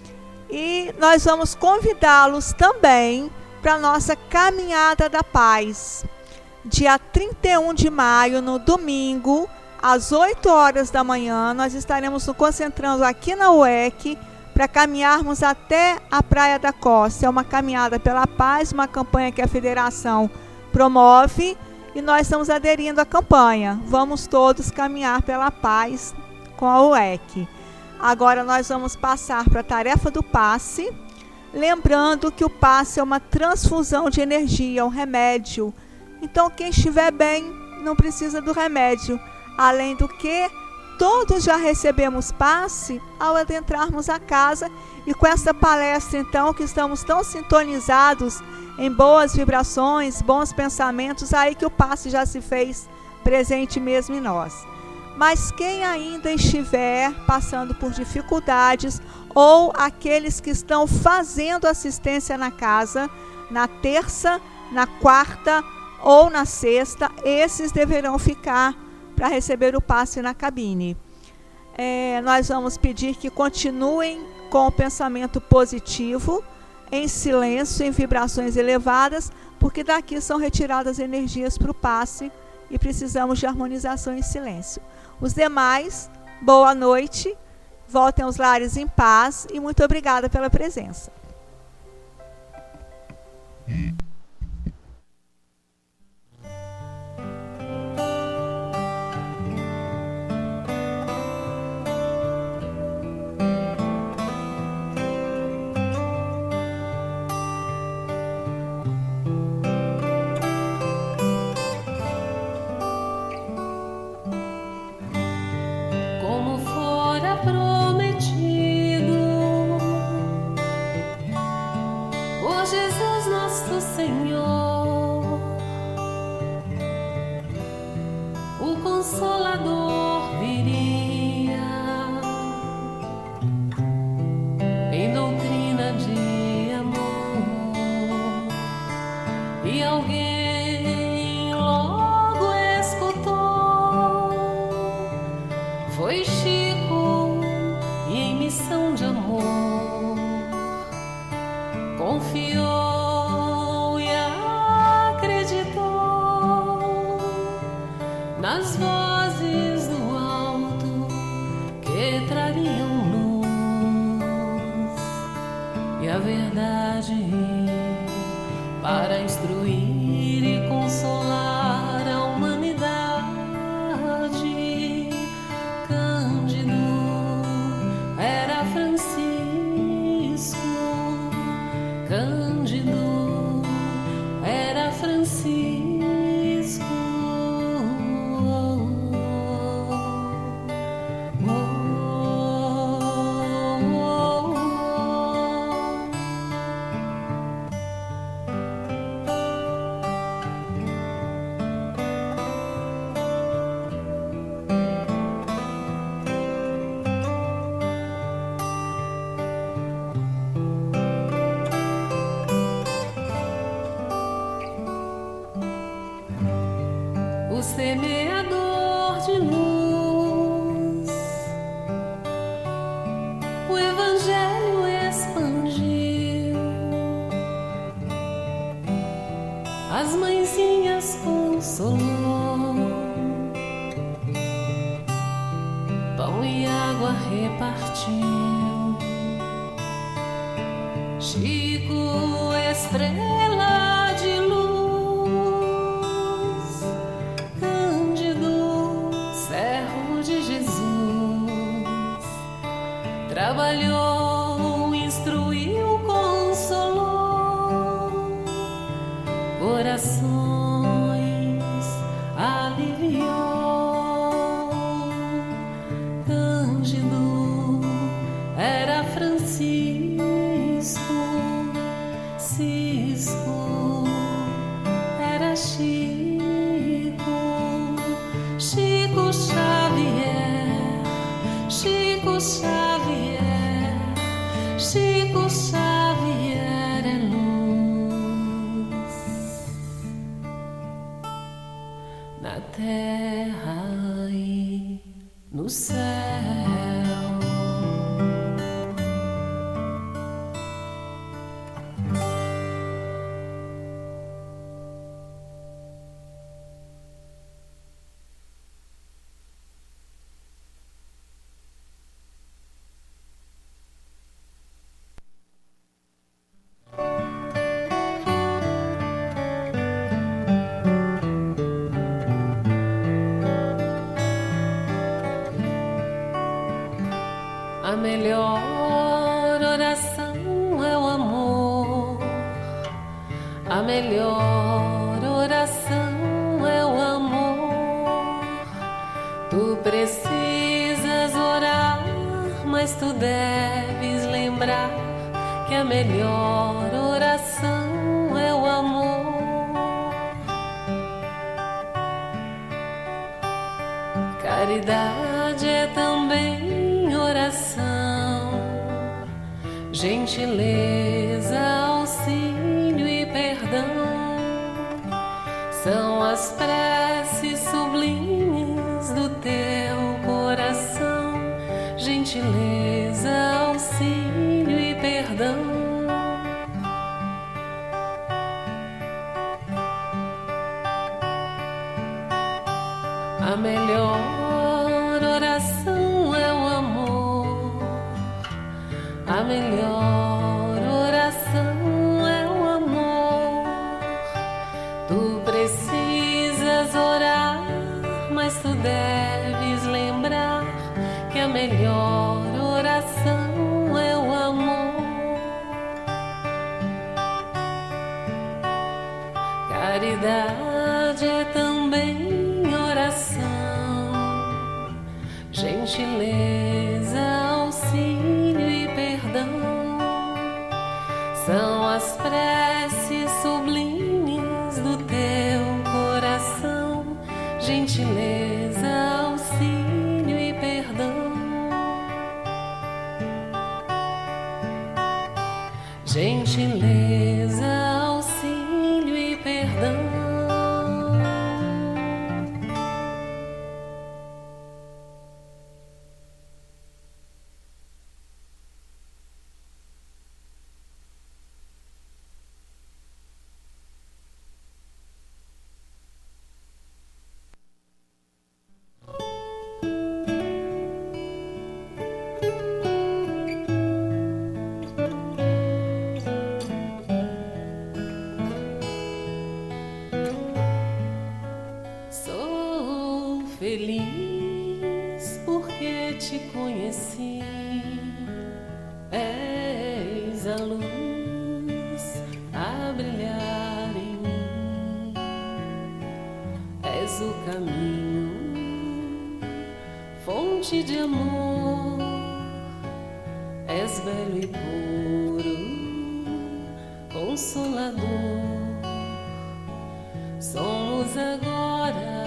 E nós vamos convidá-los também para a nossa Caminhada da Paz. Dia trinta e um de maio, no domingo, às oito horas da manhã, nós estaremos nos concentrando aqui na U E C para caminharmos até a Praia da Costa. É uma caminhada pela paz, uma campanha que a federação promove e nós estamos aderindo à campanha. Vamos todos caminhar pela paz com a U E C. Agora nós vamos passar para a tarefa do passe, lembrando que o passe é uma transfusão de energia, um remédio. Então quem estiver bem não precisa do remédio. Além do que, todos já recebemos passe ao adentrarmos a casa, e com essa palestra, então, que estamos tão sintonizados em boas vibrações, bons pensamentos, aí que o passe já se fez presente mesmo em nós. Mas quem ainda estiver passando por dificuldades, ou aqueles que estão fazendo assistência na casa, na terça, na quarta ou na sexta, esses deverão ficar para receber o passe na cabine. É, nós vamos pedir que continuem com o pensamento positivo, em silêncio, em vibrações elevadas, porque daqui são retiradas energias para o passe e precisamos de harmonização em silêncio. Os demais, boa noite, voltem aos lares em paz e muito obrigada pela presença. semeador de luz, o Evangelho expandiu, as mãezinhas consolou, pão e água repartiu. Chico, estrela de luz, Cândido, servo de Jesus, trabalhou, instruiu, consolou, corações aliviou. Cândido era Francisco, Cisco era Chico, Chico Xavier, Chico Xavier, Chico Xavier é luz na terra e no céu. A melhor oração é o amor, a melhor oração é o amor. Tu precisas orar, mas tu deves lembrar que a melhor oração é o amor. Caridade é também oração, gentileza, auxílio e perdão. São as preces sublimes do teu coração, gentileza, auxílio e perdão. A melhor oração é o amor, a melhor oração é o amor. Tu precisas orar, mas tu deves lembrar que a melhor oração é o amor. Caridade é também oração, gentileza, auxílio e perdão. São as preces sublimes do teu coração, gentileza, auxílio e perdão. Gentileza, auxílio e perdão. Feliz porque te conheci, és a luz a brilhar em mim, és o caminho, fonte de amor, és belo e puro, consolador. Somos agora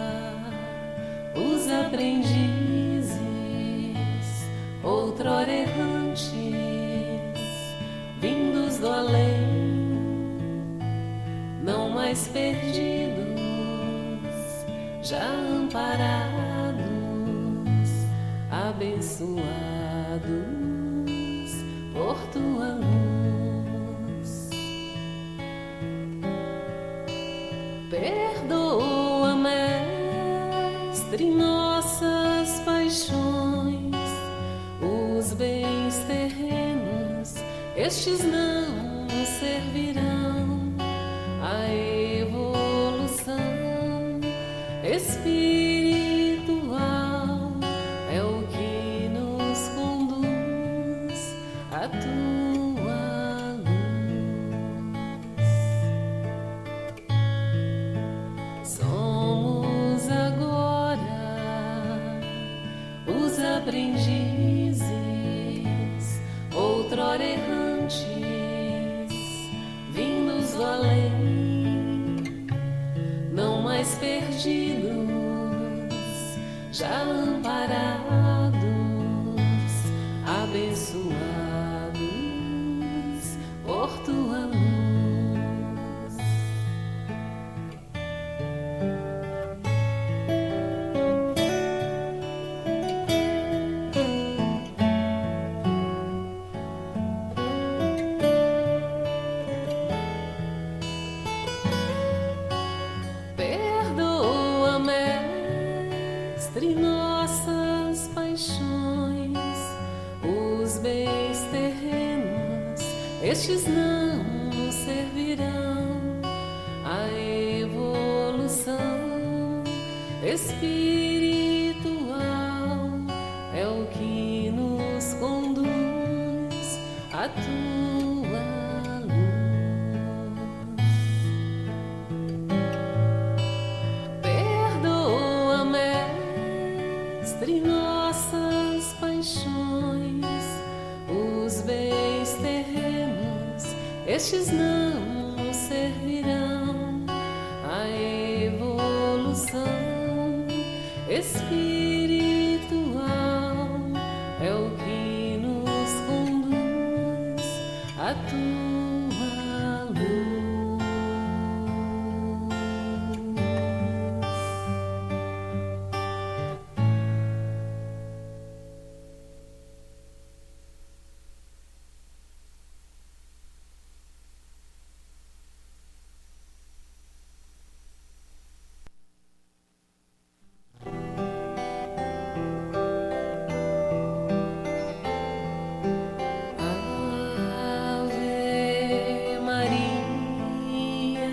os aprendizes, outrora errantes, vindos do além, não mais perdidos, já amparados, abençoados por tua luz. Perdoa, Mestre, nossas paixões, os bens terrenos, estes não nos servirão. A evolução espiritual é o que nos conduz à tua luz. Somos agora os aprendizes, outrora errantes, vindos do além, não mais perdidos, já amparados, abençoados por tua luz. Perdoa, Mestre, nossas paixões, os bens terrenos, estes não nos servirão. A evolução espiritual é o que nos conduz à tua luz. Perdoa, Mestre, nossas paixões, os bens terrenos, estes não nos servirão. A evolução espiritual é o que nos conduz à tua luz. Ave Maria,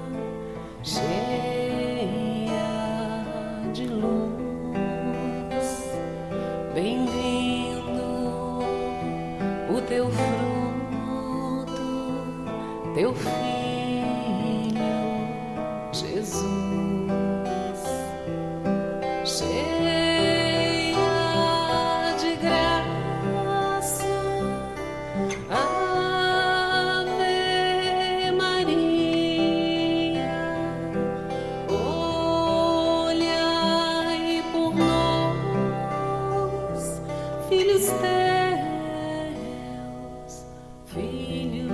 cheia de luz, bem-vindo o teu fruto, teu filho Jesus. Cheia de graça, Ave Maria, olhai por nós, filhos teus, filhos.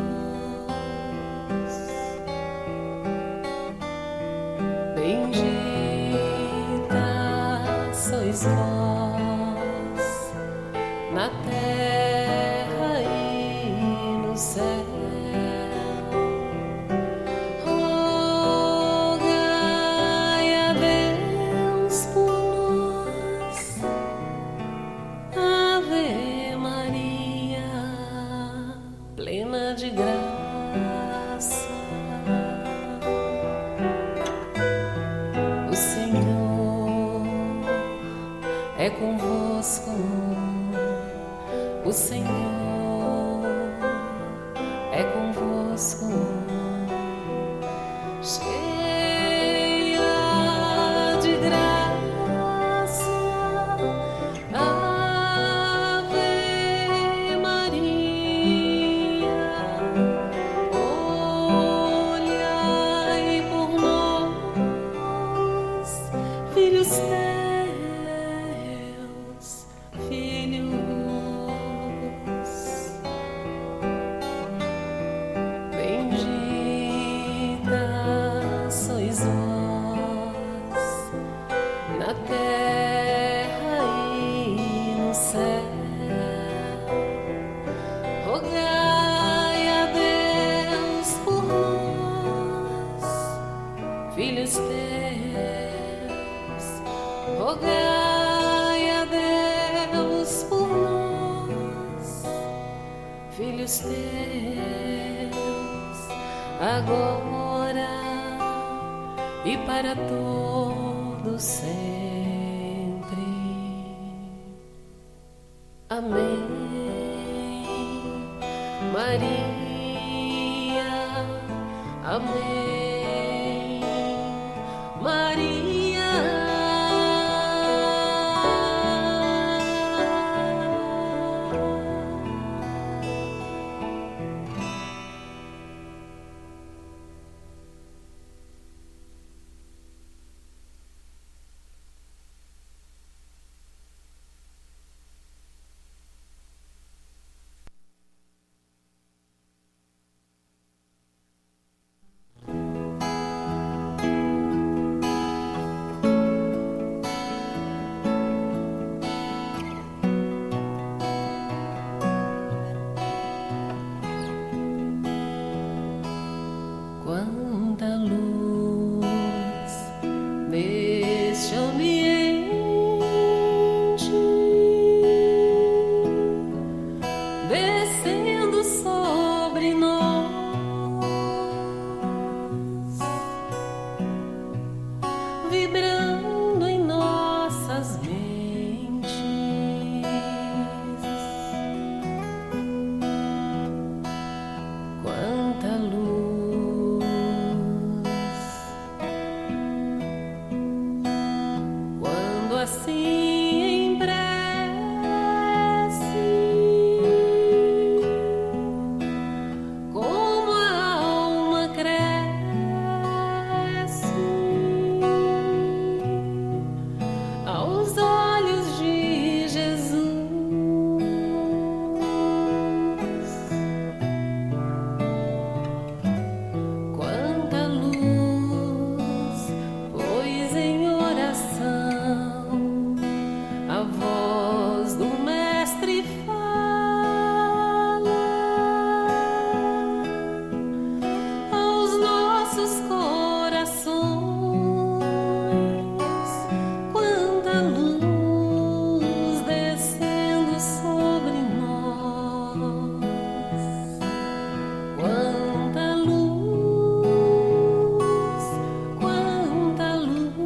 Bendita sois vós na terra e no céu. Rogai a Deus por nós, Ave Maria, plena de graça. O Senhor é convosco, o Senhor é convosco. Cheia de graça, Ave Maria, olhai por nós, filhos teus, filhos. Bendita sois vós na terra e no céu. Rogai a Deus por nós, filhos teus. Rogai a Deus por nós, filhos teus, agora e para todo sempre. Amém. Maria, amém. Maria, quanta luz neste ambiente, descendo sobre nós, vibrando em nossas mentes. Quanta luz, quando assim em prece, como a alma cresce aos olhos de Jesus. Quanta luz, pois em oração a voz do Mestre fala aos nossos corações. Quanta luz descendo sobre nós. Quanta luz, quanta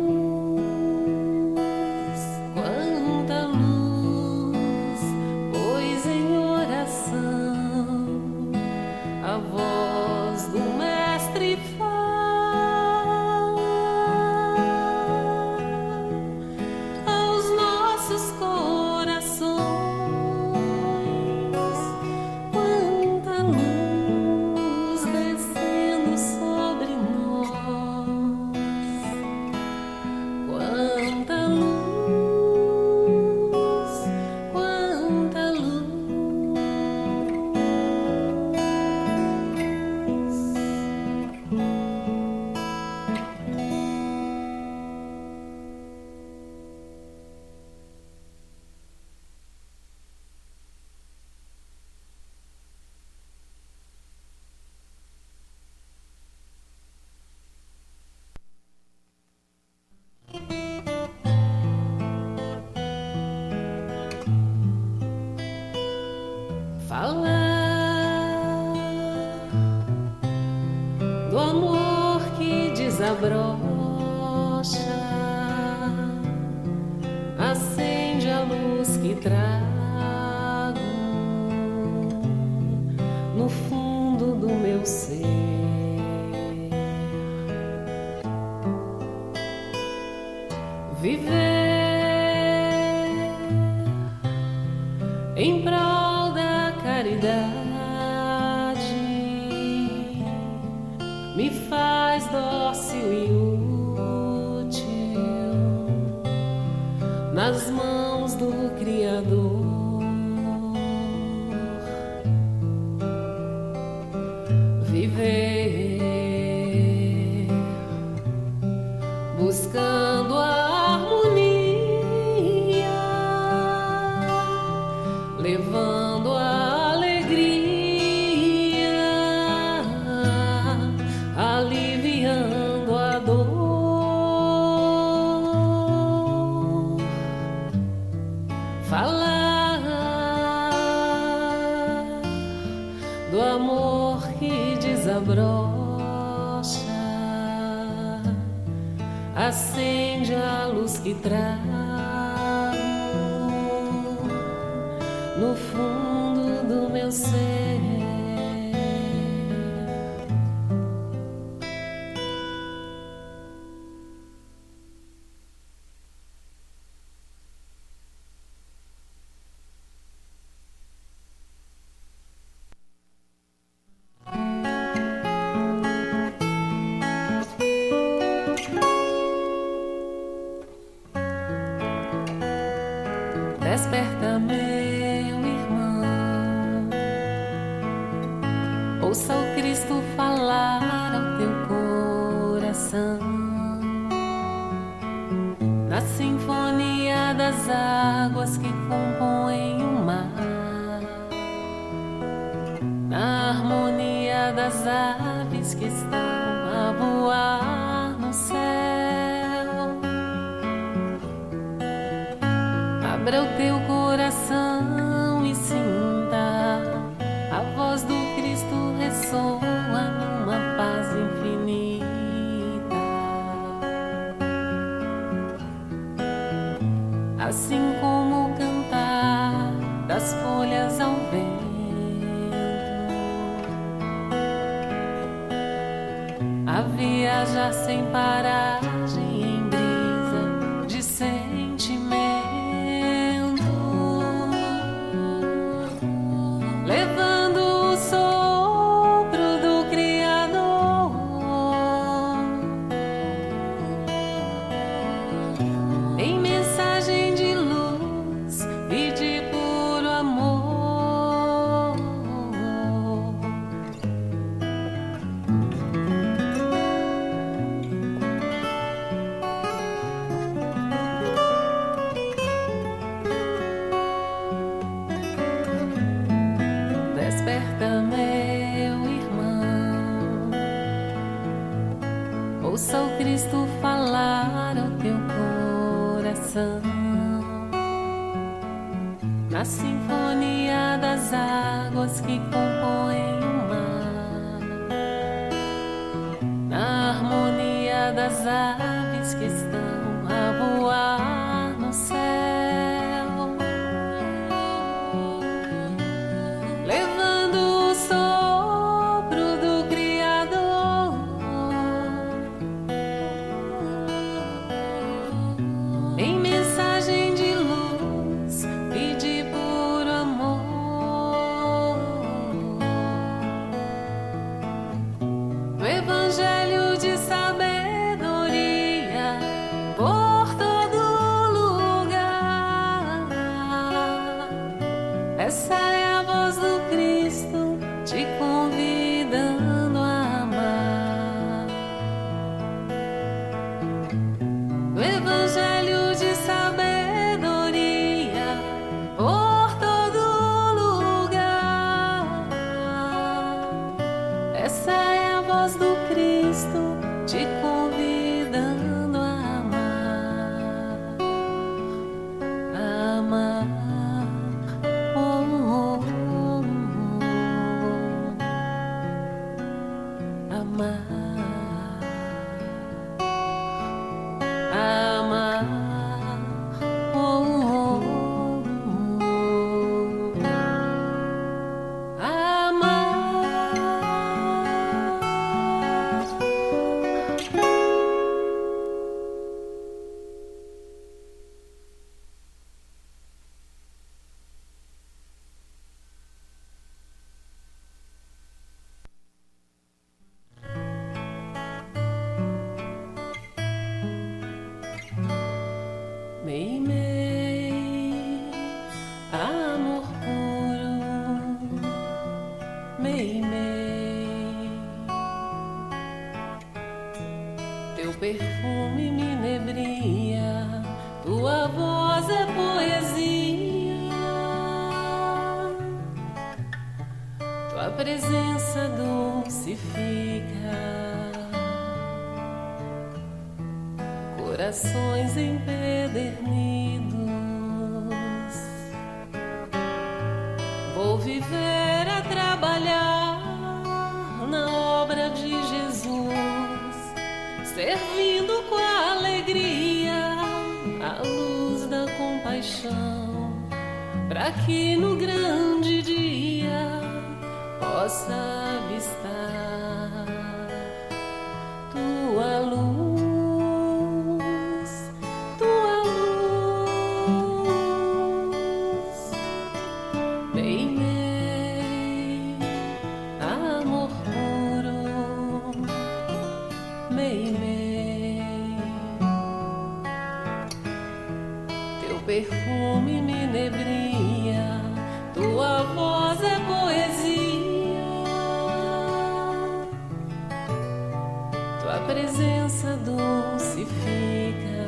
luz, quanta luz, pois em oração a voz do Mestre fala aos nossos corações. Quanta luz descendo sobre nós. Quanta luz, quanta luz. Falar do amor que desabrocha, acende a luz que trago no fundo do meu ser. Viver em prol da caridade me faz dócil e útil nas mãos do Criador. Viver buscando a harmonia cruz que trago no fundo do meu ser. Desperta, meu irmão, ouça o Cristo falar ao teu coração. Na sinfonia das águas que compõem o mar, na harmonia das aves que estão a voar no céu. Abra o teu coração e sinta a voz do Cristo ressoa numa paz infinita. Assim como o cantar das folhas ao vento, a viajar sem paragem em brisa de sentimento. Levando o sopro do Criador, em mensagem de luz e de puro amor. Desperta, meu irmão, ouça o Cristo falar ao teu coração. Na sinfonia das águas que compõem o mar, na harmonia das aves que estão a voar no céu. Levando o sopro do Criador, em mensagem de luz e de puro amor. No evangelho de sabedoria por todo lugar, essa é a voz do Cristo te convidando a amar. No evangelho de sabedoria por todo lugar, essa é a voz do Cristo te convidando a amar. A amar. Oh, oh, oh, oh. Amar, amar, oh, oh, oh. Amar. Mei, mei, amor puro, mei, mei, teu perfume me inebria, tua voz é poesia, tua presença dulcifica corações empedernidos. Vou viver a trabalhar na obra de Jesus, servindo com alegria para que no grande dia possa avistar tua luz, tua luz. Mei, mei, amor puro, mei, mei, teu perfume me inebria, tua voz é poesia, tua presença doce